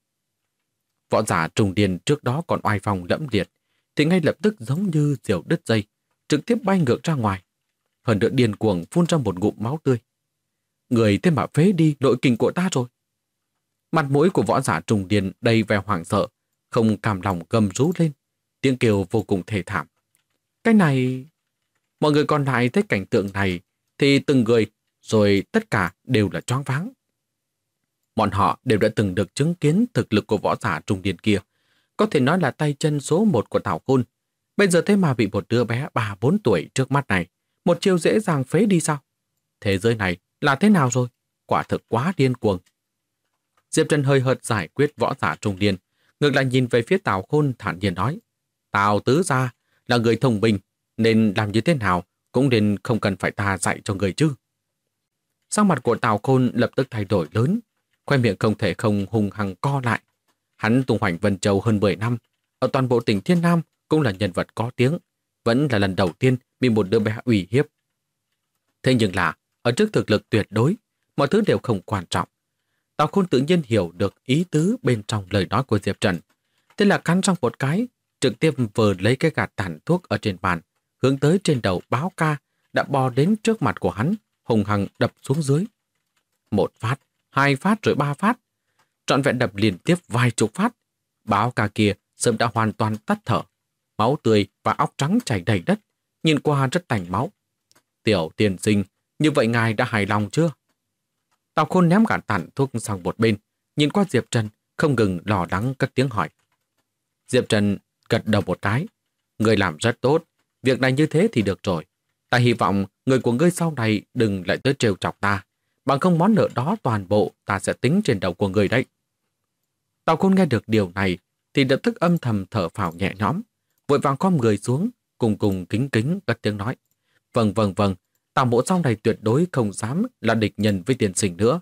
Võ giả trung điền trước đó còn oai phong lẫm liệt, thì ngay lập tức giống như diều đứt dây, trực tiếp bay ngược ra ngoài. Hơn nữa điên cuồng phun ra một ngụm máu tươi. Người thế mà phế đi nội kình của ta rồi. Mặt mũi của võ giả trung điền đầy vẻ hoảng sợ, không cam lòng gầm rú lên, tiếng kêu vô cùng thê thảm. Cái này... Mọi người còn lại thấy cảnh tượng này thì từng người, rồi tất cả đều là choáng váng. Bọn họ đều đã từng được chứng kiến thực lực của võ giả trung điền kia, có thể nói là tay chân số một của Tào Khôn. Bây giờ thế mà bị một đứa bé 3-4 tuổi trước mắt này một chiêu dễ dàng phế đi sao? Thế giới này là thế nào rồi? Quả thực quá điên cuồng. Diệp Trần hơi hợt giải quyết võ giả trung điền, ngược lại nhìn về phía Tào Khôn thản nhiên nói: Tào tứ gia là người thông minh, nên làm như thế nào cũng nên không cần phải ta dạy cho người chứ. Sắc mặt của Tào Khôn lập tức thay đổi lớn, khoe miệng không thể không hung hăng co lại. Hắn tung hoành Vân Châu hơn 10 năm, ở toàn bộ tỉnh Thiên Nam cũng là nhân vật có tiếng, vẫn là lần đầu tiên bị một đứa bé uy hiếp. Thế nhưng là, ở trước thực lực tuyệt đối, mọi thứ đều không quan trọng. Tào Khôn tự nhiên hiểu được ý tứ bên trong lời nói của Diệp Trần. Thế là cắn răng một cái, trực tiếp vờ lấy cái gạt tàn thuốc ở trên bàn, hướng tới trên đầu Báo Ca đã bò đến trước mặt của hắn, hùng hăng đập xuống dưới. 1 phát, 2 phát rồi 3 phát. Trọn vẹn đập liên tiếp vài chục phát. Báo Ca kia sớm đã hoàn toàn tắt thở. Máu tươi và óc trắng chảy đầy đất, nhìn qua rất tanh máu. Tiểu tiên sinh, như vậy ngài đã hài lòng chưa? Tào Khôn ném gạt tàn thuốc sang một bên, nhìn qua Diệp Trần, không ngừng lo lắng cất tiếng hỏi. Diệp Trần gật đầu một cái. Người làm rất tốt, việc này như thế thì được rồi. Ta hy vọng người của ngươi sau này đừng lại tới trêu chọc ta, bằng không món nợ đó toàn bộ ta sẽ tính trên đầu của người đấy. Tào Khôn nghe được điều này thì lập tức âm thầm thở phào nhẹ nhõm, vội vàng khom người xuống, cùng kính kính cất tiếng nói. Vâng, Tào mộ sau này tuyệt đối không dám là địch nhân với tiên sinh nữa.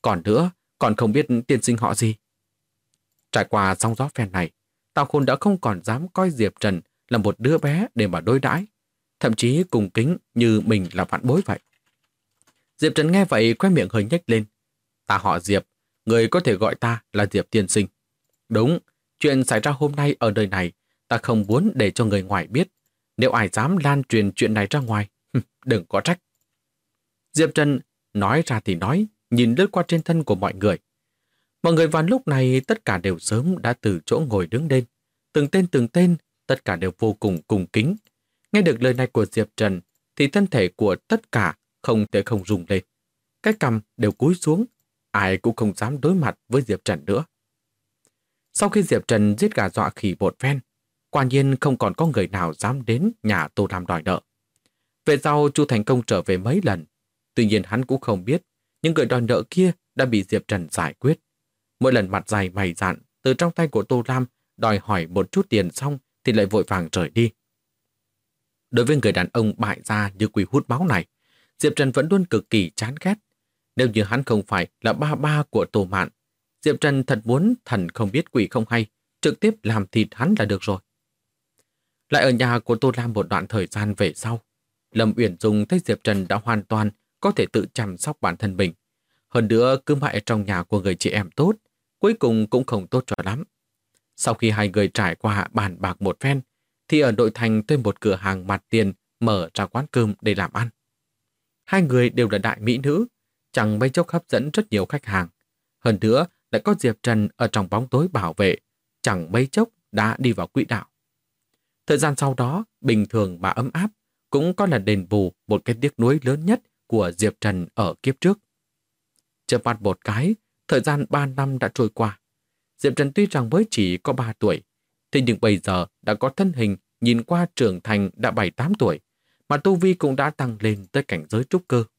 Còn không biết tiên sinh họ gì. Trải qua sóng gió phen này, Tào Khôn đã không còn dám coi Diệp Trần là một đứa bé để mà đối đãi, thậm chí cùng kính như mình là vạn bối vậy. Diệp Trần nghe vậy khoe miệng hơi nhếch lên. Ta họ Diệp, người có thể gọi ta là Diệp tiên sinh. Đúng, chuyện xảy ra hôm nay ở nơi này, ta không muốn để cho người ngoài biết. Nếu ai dám lan truyền chuyện này ra ngoài, đừng có trách. Diệp Trần nói ra thì nói, nhìn lướt qua trên thân của mọi người. Mọi người vào lúc này tất cả đều sớm đã từ chỗ ngồi đứng lên. Từng tên, tất cả đều vô cùng cung kính. Nghe được lời này của Diệp Trần, thì thân thể của tất cả không thể không rung lên. Cái cằm đều cúi xuống, ai cũng không dám đối mặt với Diệp Trần nữa. Sau khi Diệp Trần giết gà dọa khỉ một phen, quả nhiên không còn có người nào dám đến nhà Tô Lam đòi nợ. Về sau Chu Thành Công trở về mấy lần, tuy nhiên hắn cũng không biết những người đòi nợ kia đã bị Diệp Trần giải quyết. Mỗi lần mặt dày mày dạn từ trong tay của Tô Lam đòi hỏi một chút tiền xong thì lại vội vàng rời đi. Đối với người đàn ông bại gia như quỷ hút máu này, Diệp Trần vẫn luôn cực kỳ chán ghét. Nếu như hắn không phải là ba của Tô Mạn, Diệp Trần thật muốn thần không biết quỷ không hay, trực tiếp làm thịt hắn là được rồi. Lại ở nhà của Tô Lam một đoạn thời gian về sau, Lâm Uyển Dung thấy Diệp Trần đã hoàn toàn có thể tự chăm sóc bản thân mình. Hơn nữa cứ mãi trong nhà của người chị em tốt, cuối cùng cũng không tốt cho lắm. Sau khi hai người trải qua bàn bạc một phen, thì ở nội thành thuê một cửa hàng mặt tiền mở ra quán cơm để làm ăn. Hai người đều là đại mỹ nữ, chẳng mấy chốc hấp dẫn rất nhiều khách hàng. Hơn nữa lại có Diệp Trần ở trong bóng tối bảo vệ, chẳng mấy chốc đã đi vào quỹ đạo. Thời gian sau đó, bình thường mà ấm áp, cũng có là đền bù một cái tiếc nuối lớn nhất của Diệp Trần ở kiếp trước. Chợp mắt một cái, thời gian 3 năm đã trôi qua. Diệp Trần tuy rằng mới chỉ có 3 tuổi, thế nhưng bây giờ đã có thân hình nhìn qua trưởng thành đã 7-8 tuổi, mà tu vi cũng đã tăng lên tới cảnh giới trúc cơ.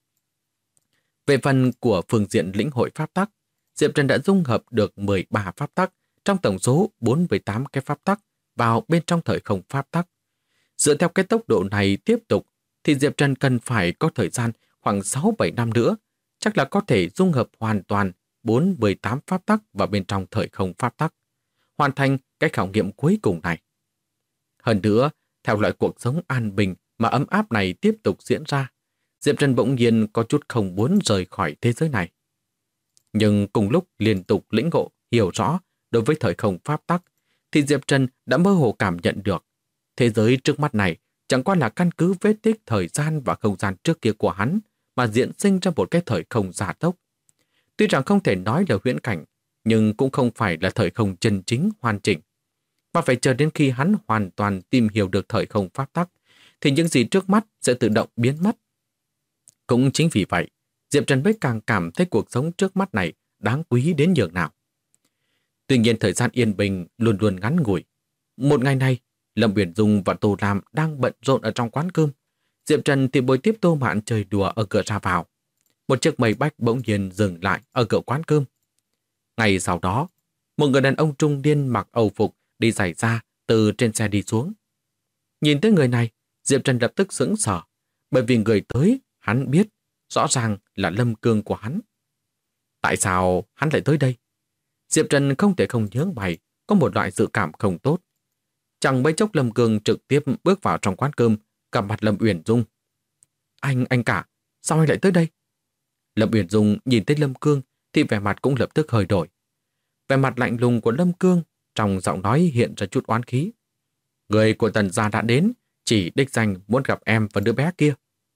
Về phần của phương diện lĩnh hội pháp tắc, Diệp Trần đã dung hợp được 13 pháp tắc trong tổng số 48 cái pháp tắc vào bên trong thời không pháp tắc. Dựa theo cái tốc độ này tiếp tục, thì Diệp Trần cần phải có thời gian khoảng 6-7 năm nữa, chắc là có thể dung hợp hoàn toàn 48 pháp tắc vào bên trong thời không pháp tắc, hoàn thành cái khảo nghiệm cuối cùng này. Hơn nữa, theo loại cuộc sống an bình mà ấm áp này tiếp tục diễn ra, Diệp Trần bỗng nhiên có chút không muốn rời khỏi thế giới này. Nhưng cùng lúc liên tục lĩnh ngộ, hiểu rõ đối với thời không pháp tắc, thì Diệp Trần đã mơ hồ cảm nhận được thế giới trước mắt này chẳng qua là căn cứ vết tích thời gian và không gian trước kia của hắn mà diễn sinh ra một cái thời không gia tốc. Tuy rằng không thể nói là huyễn cảnh, nhưng cũng không phải là thời không chân chính hoàn chỉnh. Mà phải chờ đến khi hắn hoàn toàn tìm hiểu được thời không pháp tắc, thì những gì trước mắt sẽ tự động biến mất. Cũng chính vì vậy, Diệp Trần mới càng cảm thấy cuộc sống trước mắt này đáng quý đến nhường nào. Tuy nhiên thời gian yên bình luôn luôn ngắn ngủi. Một ngày này, Lâm Uyển Dung và Tô Lam đang bận rộn ở trong quán cơm. Diệp Trần thì bồi tiếp Tô Mạn chơi đùa ở cửa ra vào. Một chiếc mây bách bỗng nhiên dừng lại ở cửa quán cơm. Ngày sau đó, một người đàn ông trung niên mặc âu phục đi giày da từ trên xe đi xuống. Nhìn tới người này, Diệp Trần lập tức sững sờ, bởi vì người tới hắn biết rõ ràng là Lâm Cương của hắn. Tại sao hắn lại tới đây? Diệp Trần không thể không nhớ mày, có một loại dự cảm không tốt. Chẳng mấy chốc Lâm Cương trực tiếp bước vào trong quán cơm, gặp mặt Lâm Uyển Dung. Anh cả, sao anh lại tới đây? Lâm Uyển Dung nhìn thấy Lâm Cương thì vẻ mặt cũng lập tức hơi đổi. Vẻ mặt lạnh lùng của Lâm Cương trong giọng nói hiện ra chút oán khí. Người của Tần gia đã đến, chỉ đích danh muốn gặp em và đứa bé kia.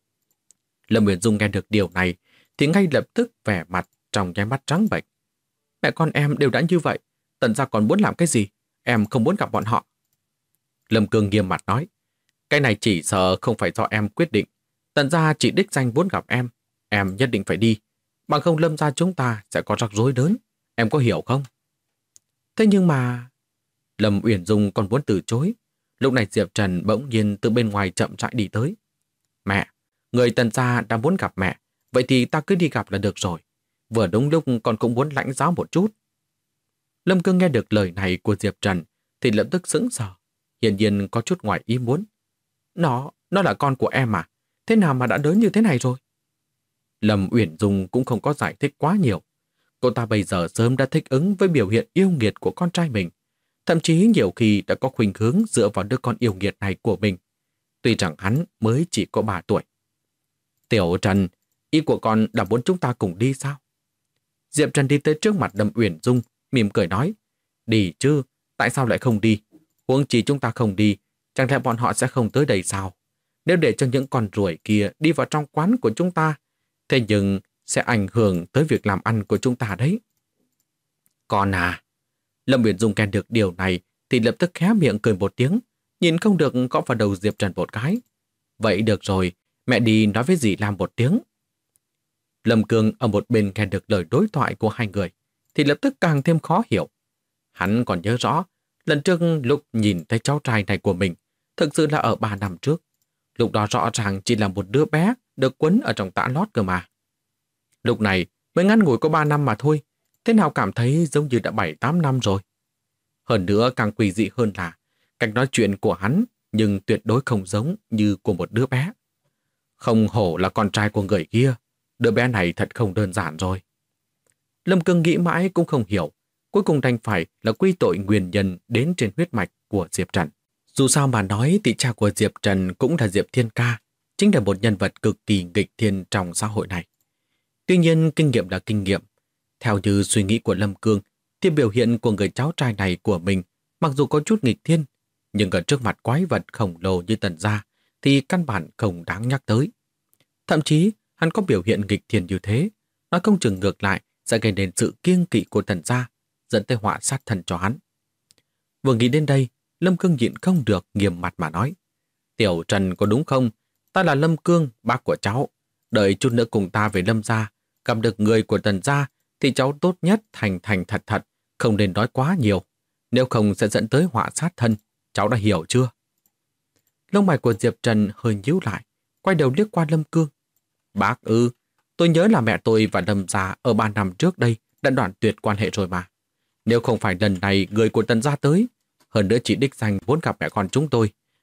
Lâm Uyển Dung nghe được điều này thì ngay lập tức vẻ mặt trong nháy mắt trắng bệch. Mẹ con em đều đã như vậy, Tần gia còn muốn làm cái gì? Em không muốn gặp bọn họ. Lâm Cương nghiêm mặt nói, cái này chỉ sợ không phải do em quyết định. Tần gia chỉ đích danh muốn gặp em nhất định phải đi. Bằng không Lâm gia chúng ta sẽ có rắc rối lớn. Em có hiểu không? Thế nhưng mà... Lâm Uyển Dung còn muốn từ chối. Lúc này Diệp Trần bỗng nhiên từ bên ngoài chậm rãi đi tới. Mẹ, người Tần gia đang muốn gặp mẹ, vậy thì ta cứ đi gặp là được rồi. Vừa đúng lúc con cũng muốn lãnh giáo một chút. Lâm Cương nghe được lời này của Diệp Trần thì lập tức sững sờ, hiển nhiên có chút ngoài ý muốn. Nó là con của em à? Thế nào mà đã lớn như thế này rồi? Lâm Uyển Dung cũng không có giải thích quá nhiều. Cô ta bây giờ sớm đã thích ứng với biểu hiện yêu nghiệt của con trai mình. Thậm chí nhiều khi đã có khuynh hướng dựa vào đứa con yêu nghiệt này của mình. Tuy rằng hắn mới chỉ có 3 tuổi. Tiểu Trần, ý của con là muốn chúng ta cùng đi sao? Diệp Trần đi tới trước mặt Lâm Uyển Dung, mỉm cười nói. Đi chứ, tại sao lại không đi? Huống chi chúng ta không đi, chẳng lẽ bọn họ sẽ không tới đây sao? Nếu để cho những con ruồi kia đi vào trong quán của chúng ta, thế nhưng sẽ ảnh hưởng tới việc làm ăn của chúng ta đấy. Con à, Lâm Uyển Dung nghe được điều này thì lập tức khé miệng cười một tiếng, nhìn không được gõ vào đầu Diệp Trần một cái. Vậy được rồi, mẹ đi nói với dì Lam một tiếng. Lâm Cương ở một bên nghe được lời đối thoại của hai người thì lập tức càng thêm khó hiểu. Hắn còn nhớ rõ, lần trước lúc nhìn thấy cháu trai này của mình, thực sự là ở 3 năm trước. Lúc đó rõ ràng chỉ là một đứa bé được quấn ở trong tã lót cơ mà. Lúc này mới ngắn ngủi có 3 năm mà thôi, thế nào cảm thấy giống như đã 7-8 năm rồi. Hơn nữa càng quỷ dị hơn là cách nói chuyện của hắn nhưng tuyệt đối không giống như của một đứa bé. Không hổ là con trai của người kia, đứa bé này thật không đơn giản rồi. Lâm Cương nghĩ mãi cũng không hiểu, cuối cùng đành phải là quy tội nguyên nhân đến trên huyết mạch của Diệp Trần. Dù sao mà nói thì cha của Diệp Trần cũng là Diệp Thiên Ca, chính là một nhân vật cực kỳ nghịch thiên trong xã hội này. Tuy nhiên kinh nghiệm là kinh nghiệm. Theo như suy nghĩ của Lâm Cương, thì biểu hiện của người cháu trai này của mình mặc dù có chút nghịch thiên, nhưng ở trước mặt quái vật khổng lồ như Tần gia thì căn bản không đáng nhắc tới. Thậm chí hắn có biểu hiện nghịch thiên như thế, nói không chừng ngược lại sẽ gây nên sự kiêng kỵ của Tần gia, dẫn tới họa sát thân cho hắn. Vừa nghĩ đến đây, Lâm Cương nhịn không được nghiêm mặt mà nói. Tiểu Trần có đúng không? Ta là Lâm Cương, bác của cháu. Đợi chút nữa cùng ta về Lâm gia, gặp được người của Tần gia thì cháu tốt nhất thành thật thật, không nên nói quá nhiều. Nếu không sẽ dẫn tới họa sát thân, cháu đã hiểu chưa? Lông mày của Diệp Trần hơi nhíu lại, quay đầu liếc qua Lâm Cương. Bác ư, tôi nhớ là mẹ tôi và Lâm gia ở 3 năm trước đây đã đoạn tuyệt quan hệ rồi mà. Nếu không phải lần này người của Tần gia tới, hơn nữa chỉ đích danh muốn gặp mẹ con chúng tôi,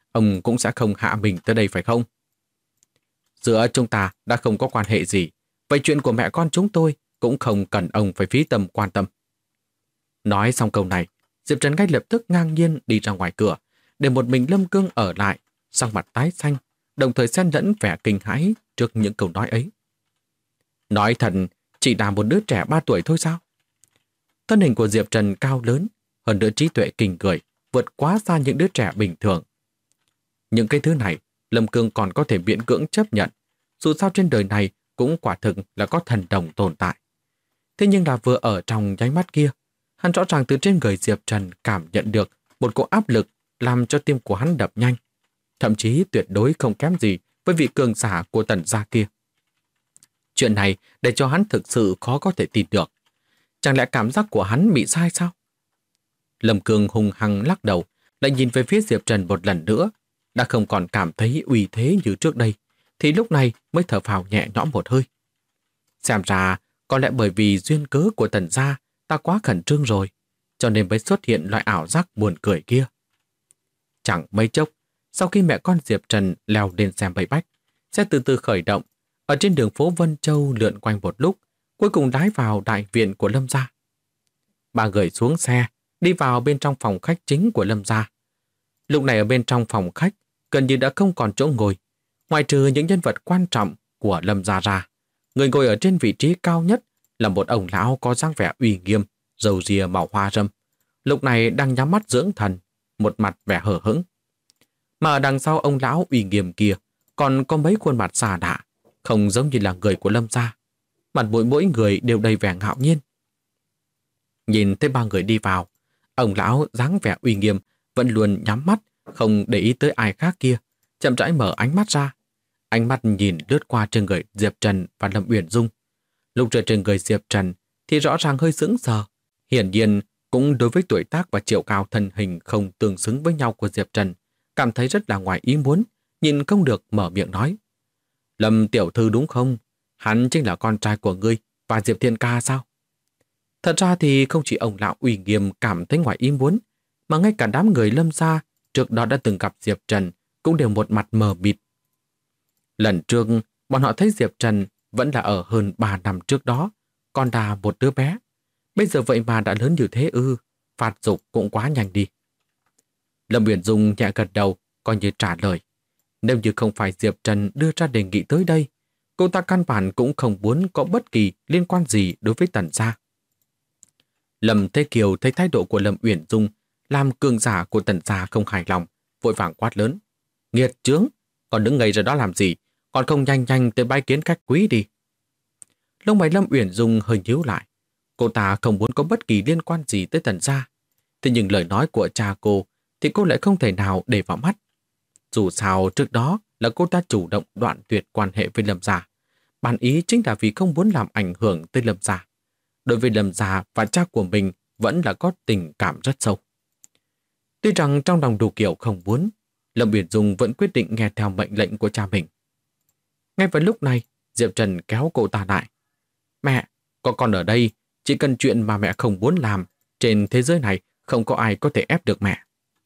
ông cũng sẽ không hạ mình tới đây phải không? Giữa chúng ta đã không có quan hệ gì, vậy chuyện của mẹ con chúng tôi cũng không cần ông phải phí tâm quan tâm. Nói xong câu này, Diệp Trần ngay lập tức ngang nhiên đi ra ngoài cửa, để một mình Lâm Cương ở lại, sắc mặt tái xanh, đồng thời xen lẫn vẻ kinh hãi trước những câu nói ấy. Nói thật, chỉ là một đứa trẻ 3 tuổi thôi sao? Thân hình của Diệp Trần cao lớn, hơn nữa trí tuệ kinh người, vượt quá xa những đứa trẻ bình thường. Những cái thứ này, Lâm Cương còn có thể miễn cưỡng chấp nhận, dù sao trên đời này cũng quả thực là có thần đồng tồn tại. Thế nhưng là vừa ở trong nháy mắt kia, hắn rõ ràng từ trên người Diệp Trần cảm nhận được một cỗ áp lực làm cho tim của hắn đập nhanh, thậm chí tuyệt đối không kém gì với vị cường giả của Tần gia kia. Chuyện này để cho hắn thực sự khó có thể tin được. Chẳng lẽ cảm giác của hắn bị sai sao? Lâm Cương hung hăng lắc đầu, lại nhìn về phía Diệp Trần một lần nữa, đã không còn cảm thấy uy thế như trước đây, thì lúc này mới thở phào nhẹ nhõm một hơi. Xem ra, có lẽ bởi vì duyên cớ của Tần gia ta quá khẩn trương rồi, cho nên mới xuất hiện loại ảo giác buồn cười kia. Chẳng mấy chốc, sau khi mẹ con Diệp Trần leo lên xe bay bách, xe từ từ khởi động, ở trên đường phố Vân Châu lượn quanh một lúc, cuối cùng lái vào đại viện của Lâm gia. Ba người xuống xe, đi vào bên trong phòng khách chính của Lâm gia. Lúc này ở bên trong phòng khách, gần như đã không còn chỗ ngồi, ngoại trừ những nhân vật quan trọng của Lâm gia ra. Người ngồi ở trên vị trí cao nhất là một ông lão có dáng vẻ uy nghiêm, râu ria màu hoa râm. Lúc này đang nhắm mắt dưỡng thần, một mặt vẻ hờ hững. Mà ở đằng sau ông lão uy nghiêm kia còn có mấy khuôn mặt xà đạ, không giống như là người của Lâm gia. Mặt mũi mỗi người đều đầy vẻ ngạo nhiên. Nhìn thấy ba người đi vào, ông lão dáng vẻ uy nghiêm vẫn luôn nhắm mắt, không để ý tới ai khác kia, chậm rãi mở ánh mắt ra. Ánh mắt nhìn lướt qua trên người Diệp Trần và Lâm Uyển Dung. Lúc rơi trên người Diệp Trần thì rõ ràng hơi sững sờ. Hiển nhiên cũng đối với tuổi tác và chiều cao thân hình không tương xứng với nhau của Diệp Trần, cảm thấy rất là ngoài ý muốn, nhìn không được mở miệng nói. Lâm tiểu thư đúng không? Hắn chính là con trai của ngươi và Diệp Thiên ca sao? Thật ra thì không chỉ ông lão uy nghiêm cảm thấy ngoài ý muốn, mà ngay cả đám người Lâm gia trước đó đã từng gặp Diệp Trần cũng đều một mặt mờ mịt. Lần trước, bọn họ thấy Diệp Trần vẫn là ở hơn 3 năm trước đó, còn là một đứa bé. Bây giờ vậy mà đã lớn như thế ư, phạt dục cũng quá nhanh đi. Lâm Uyển Dung nhẹ gật đầu, coi như trả lời. Nếu như không phải Diệp Trần đưa ra đề nghị tới đây, cô ta căn bản cũng không muốn có bất kỳ liên quan gì đối với Tần gia. Lâm Thế Kiều thấy thái độ của Lâm Uyển Dung làm cường giả của Tần gia không hài lòng, vội vàng quát lớn. Nghiệt chướng, còn đứng ngây ra đó làm gì, còn không nhanh nhanh tới bái kiến khách quý đi. Lông mày Lâm Uyển Dung hơi nhíu lại. Cô ta không muốn có bất kỳ liên quan gì tới Tần gia. Thế nhưng lời nói của cha cô thì cô lại không thể nào để vào mắt. Dù sao trước đó là cô ta chủ động đoạn tuyệt quan hệ với Lâm gia. Bản ý chính là vì không muốn làm ảnh hưởng tới Lâm gia. Đối với Lâm gia và cha của mình vẫn là có tình cảm rất sâu. Tuy rằng trong lòng đủ kiểu không muốn, Lâm Uyển Dung vẫn quyết định nghe theo mệnh lệnh của cha mình. Ngay vào lúc này, Diệp Trần kéo cô ta lại. Mẹ, có con ở đây, chỉ cần chuyện mà mẹ không muốn làm, trên thế giới này không có ai có thể ép được mẹ.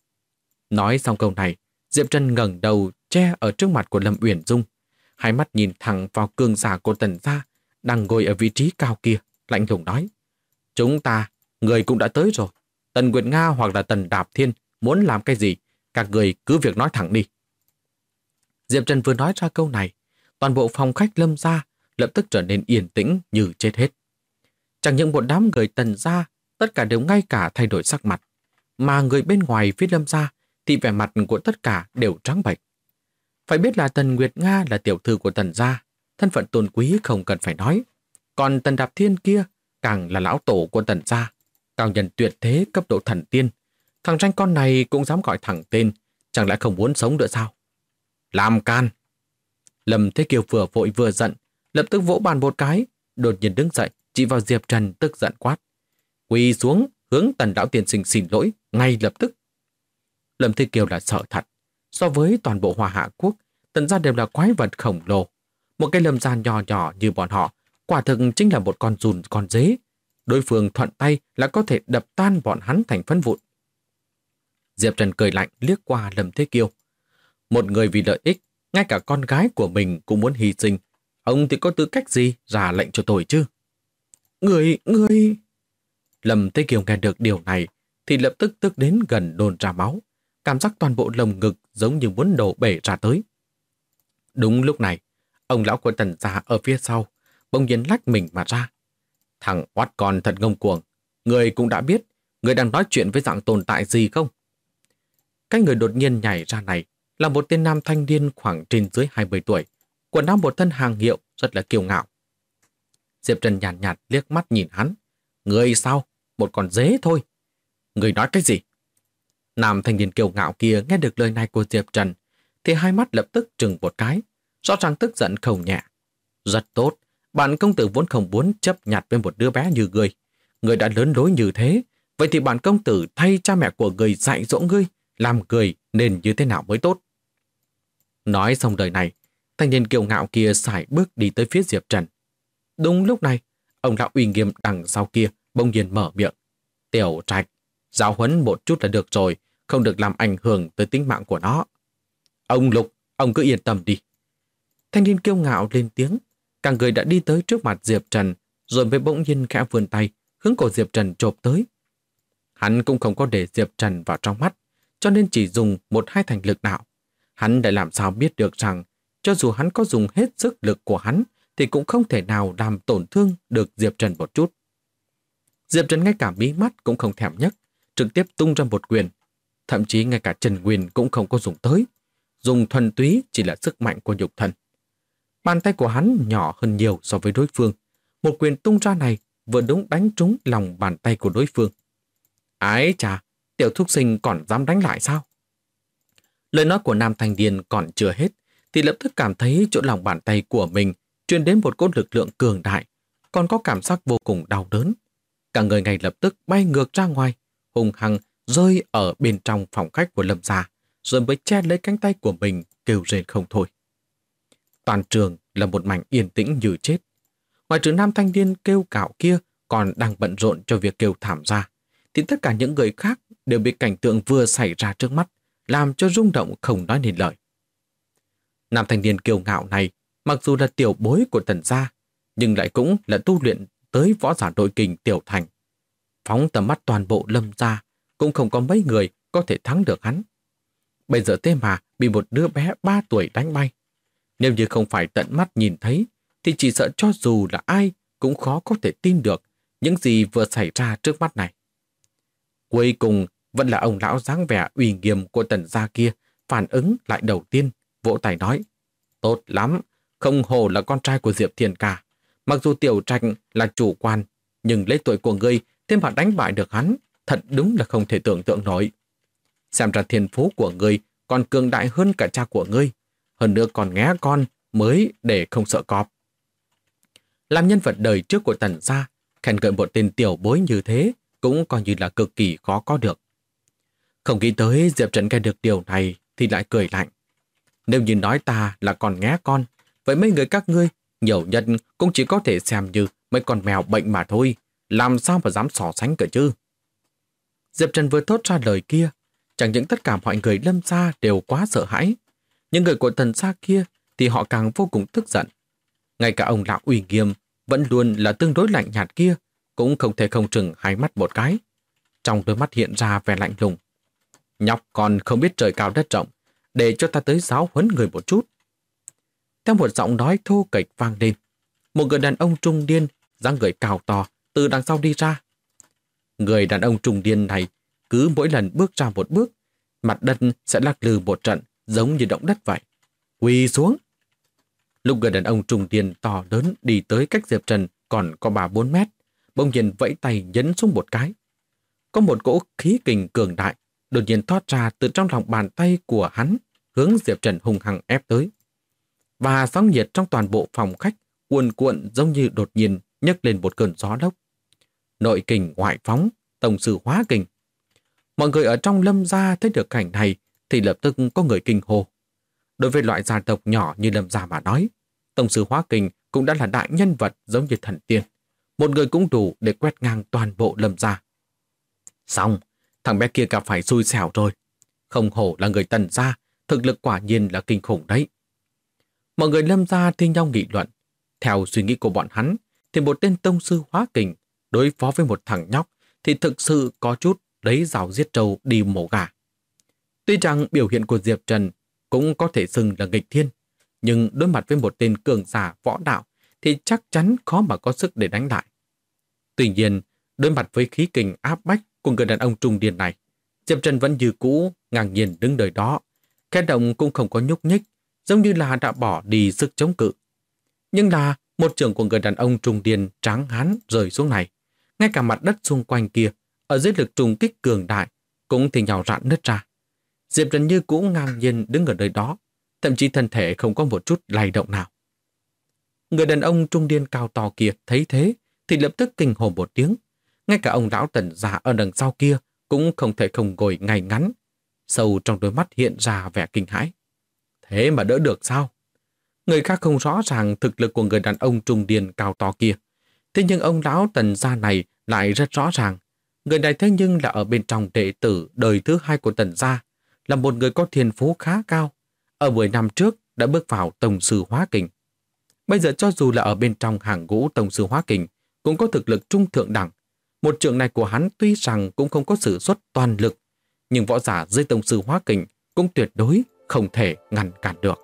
Nói xong câu này, Diệp Trần ngẩng đầu che ở trước mặt của Lâm Uyển Dung, hai mắt nhìn thẳng vào cường giả của Tần gia đang ngồi ở vị trí cao kia, lạnh lùng nói. Chúng ta, người cũng đã tới rồi. Tần Nguyệt Nga hoặc là Tần Đạp Thiên muốn làm cái gì, các người cứ việc nói thẳng đi. Diệp Trần vừa nói ra câu này, toàn bộ phòng khách Lâm gia lập tức trở nên yên tĩnh như chết hết. Chẳng những một đám người Tần gia, tất cả đều ngay cả thay đổi sắc mặt, mà người bên ngoài phía Lâm gia thì vẻ mặt của tất cả đều trắng bệch. Phải biết là Tần Nguyệt Nga là tiểu thư của Tần gia, thân phận tôn quý không cần phải nói. Còn Tần Đạp Thiên kia càng là lão tổ của Tần gia, cao nhân tuyệt thế cấp độ thần tiên. Thằng ranh con này cũng dám gọi thẳng tên, chẳng lẽ không muốn sống nữa sao? Làm can! Lâm Thế Kiều vừa vội vừa giận, lập tức vỗ bàn một cái, đột nhiên đứng dậy, chỉ vào Diệp Trần tức giận quát. Quỳ xuống, hướng Tần lão tiên sinh xin lỗi, ngay lập tức. Lâm Thế Kiều là sợ thật. So với toàn bộ Hoa Hạ Quốc, Tần gia đều là quái vật khổng lồ. Một cái Lâm gia nhỏ nhỏ như bọn họ, quả thực chính là một con giun con dế. Đối phương thuận tay là có thể đập tan bọn hắn thành phấn vụn. Diệp Trần cười lạnh liếc qua Lâm Thế Kiều. Một người vì lợi ích, ngay cả con gái của mình cũng muốn hy sinh. Ông thì có tư cách gì ra lệnh cho tôi chứ? Người... Lâm Thế Kiều nghe được điều này thì lập tức tức đến gần nôn ra máu. Cảm giác toàn bộ lồng ngực giống như muốn đổ bể ra tới. Đúng lúc này, ông lão của Tần gia ở phía sau bỗng nhiên lách mình mà ra. Thằng oát con thật ngông cuồng. Người cũng đã biết người đang nói chuyện với dạng tồn tại gì không? Cái người đột nhiên nhảy ra này là một tên nam thanh niên khoảng trên dưới 20 tuổi, quần áo một thân hàng hiệu rất là kiêu ngạo. Diệp Trần nhàn nhạt liếc mắt nhìn hắn. Người sao? Một con dế thôi. Người nói cái gì? Nam thanh niên kiêu ngạo kia nghe được lời này của Diệp Trần thì hai mắt lập tức trừng một cái, rõ ràng tức giận không nhẹ. Rất tốt, bản công tử vốn không muốn chấp nhặt với một đứa bé như ngươi. Ngươi đã lớn lối như thế, vậy thì bản công tử thay cha mẹ của ngươi dạy dỗ ngươi, làm người nên như thế nào mới tốt. Nói xong lời này, thanh niên kiêu ngạo kia sải bước đi tới phía Diệp Trần. Đúng lúc này, ông lão uy nghiêm đằng sau kia bỗng nhiên mở miệng. Tiểu Trạch, giáo huấn một chút là được rồi, không được làm ảnh hưởng tới tính mạng của nó. Ông Lục, ông cứ yên tâm đi. Thanh niên kiêu ngạo lên tiếng, cả người đã đi tới trước mặt Diệp Trần, rồi mới bỗng nhiên khẽ vươn tay, hướng cổ Diệp Trần chộp tới. Hắn cũng không có để Diệp Trần vào trong mắt, cho nên chỉ dùng một hai thành lực đạo. Hắn đã làm sao biết được rằng, cho dù hắn có dùng hết sức lực của hắn, thì cũng không thể nào làm tổn thương được Diệp Trần một chút. Diệp Trần ngay cả mí mắt cũng không thèm nhấc, trực tiếp tung ra một quyền. Thậm chí ngay cả Trần Nguyên cũng không có dùng tới. Dùng thuần túy chỉ là sức mạnh của nhục thân. Bàn tay của hắn nhỏ hơn nhiều so với đối phương. Một quyền tung ra này vừa đúng đánh trúng lòng bàn tay của đối phương. Ái chà, tiểu thúc sinh còn dám đánh lại sao? Lời nói của nam thanh niên còn chưa hết, thì lập tức cảm thấy chỗ lòng bàn tay của mình truyền đến một cỗ lực lượng cường đại, còn có cảm giác vô cùng đau đớn. Cả người ngay lập tức bay ngược ra ngoài, hùng hăng rơi ở bên trong phòng khách của Lâm gia, rồi mới che lấy cánh tay của mình kêu rên không thôi. Toàn trường là một mảnh yên tĩnh như chết. Ngoài trừ nam thanh niên kêu cạo kia còn đang bận rộn cho việc kêu thảm ra, thì tất cả những người khác đều bị cảnh tượng vừa xảy ra trước mắt làm cho rung động không nói nên lời. Nam thanh niên kiêu ngạo này mặc dù là tiểu bối của Tần gia, nhưng lại cũng là tu luyện tới võ giả nội kình tiểu thành. Phóng tầm mắt toàn bộ Lâm gia, cũng không có mấy người có thể thắng được hắn. Bây giờ thế mà bị một đứa bé 3 tuổi đánh bay. Nếu như không phải tận mắt nhìn thấy, thì chỉ sợ cho dù là ai cũng khó có thể tin được những gì vừa xảy ra trước mắt này. Cuối cùng vẫn là ông lão dáng vẻ uy nghiêm của Tần gia kia phản ứng lại đầu tiên, vỗ tay nói. Tốt lắm, không hổ là con trai của Diệp Thiên Ca. Mặc dù Tiểu Trạch là chủ quan, nhưng lấy tuổi của ngươi thêm mà đánh bại được hắn, thật đúng là không thể tưởng tượng nổi. Xem ra thiên phú của ngươi còn cường đại hơn cả cha của ngươi, hơn nữa còn nghé con mới để không sợ cọp. Làm nhân vật đời trước của Tần gia, khen ngợi một tên tiểu bối như thế cũng coi như là cực kỳ khó có được. Không nghĩ tới Diệp Trần nghe được điều này thì lại cười lạnh. Nếu như nói ta là còn nghé con, vậy mấy người các ngươi nhiều nhất cũng chỉ có thể xem như mấy con mèo bệnh mà thôi, làm sao mà dám so sánh cơ chứ. Diệp Trần vừa thốt ra lời kia, chẳng những tất cả mọi người Lâm gia đều quá sợ hãi, những người của Tần gia kia thì họ càng vô cùng tức giận. Ngay cả ông lão uy nghiêm vẫn luôn là tương đối lạnh nhạt kia cũng không thể không chừng hai mắt một cái. Trong đôi mắt hiện ra vẻ lạnh lùng. Nhóc còn không biết trời cao đất rộng, để cho ta tới giáo huấn người một chút. Theo một giọng nói thô kệch vang lên, một người đàn ông trung niên dáng người cao to từ đằng sau đi ra. Người đàn ông trung niên này cứ mỗi lần bước ra một bước, mặt đất sẽ lắc lư một trận giống như động đất vậy. Quỳ xuống. Lúc người đàn ông trung niên to lớn đi tới cách Diệp Trần còn có 3-4 mét, bỗng nhiên vẫy tay nhấn xuống một cái. Có một cỗ khí kình cường đại đột nhiên thoát ra từ trong lòng bàn tay của hắn, hướng Diệp Trần hung hăng ép tới. Và sóng nhiệt trong toàn bộ phòng khách cuồn cuộn giống như đột nhiên nhấc lên một cơn gió lốc. Nội kình ngoại phóng, tổng sư hóa kình. Mọi người ở trong Lâm gia thấy được cảnh này thì lập tức có người kinh hô. Đối với loại gia tộc nhỏ như Lâm gia mà nói, tổng sư hóa kình cũng đã là đại nhân vật giống như thần tiên. Một người cũng đủ để quét ngang toàn bộ Lâm gia. Xong, thằng bé kia gặp phải xui xẻo rồi. Không hổ là người Tần gia, thực lực quả nhiên là kinh khủng đấy. Mọi người Lâm gia thi nhau nghị luận. Theo suy nghĩ của bọn hắn, thì một tên tông sư hóa kình đối phó với một thằng nhóc thì thực sự có chút lấy rào giết trâu đi mổ gà. Tuy rằng biểu hiện của Diệp Trần cũng có thể xưng là nghịch thiên, nhưng đối mặt với một tên cường giả võ đạo thì chắc chắn khó mà có sức để đánh lại. Tuy nhiên, đối mặt với khí kình áp bách của người đàn ông trung niên này, Diệp Trần vẫn như cũ ngang nhiên đứng đời đó, khẽ động cũng không có nhúc nhích, giống như là đã bỏ đi sức chống cự. Nhưng là một trường của người đàn ông trung niên tráng hán rơi xuống này, ngay cả mặt đất xung quanh kia, ở dưới lực trùng kích cường đại, cũng thì nhào rạn nứt ra. Diệp Trần như cũ ngang nhiên đứng ở nơi đó, thậm chí thân thể không có một chút lay động nào. Người đàn ông trung niên cao to kia thấy thế, thì lập tức kinh hồn một tiếng. Ngay cả ông lão Tần già ở đằng sau kia cũng không thể không ngồi ngay ngắn. Sâu trong đôi mắt hiện ra vẻ kinh hãi. Thế mà đỡ được sao? Người khác không rõ ràng thực lực của người đàn ông trung niên cao to kia. Thế nhưng ông lão Tần gia này lại rất rõ ràng. Người này thế nhưng là ở bên trong đệ tử đời thứ 2 của Tần gia, là một người có thiên phú khá cao. Ở 10 năm trước đã bước vào tông sư hóa kình. Bây giờ cho dù là ở bên trong hàng ngũ tông sư hóa kình, cũng có thực lực trung thượng đẳng. Một trường này của hắn tuy rằng cũng không có sử xuất toàn lực, nhưng võ giả dưới tông sư hóa kình cũng tuyệt đối không thể ngăn cản được.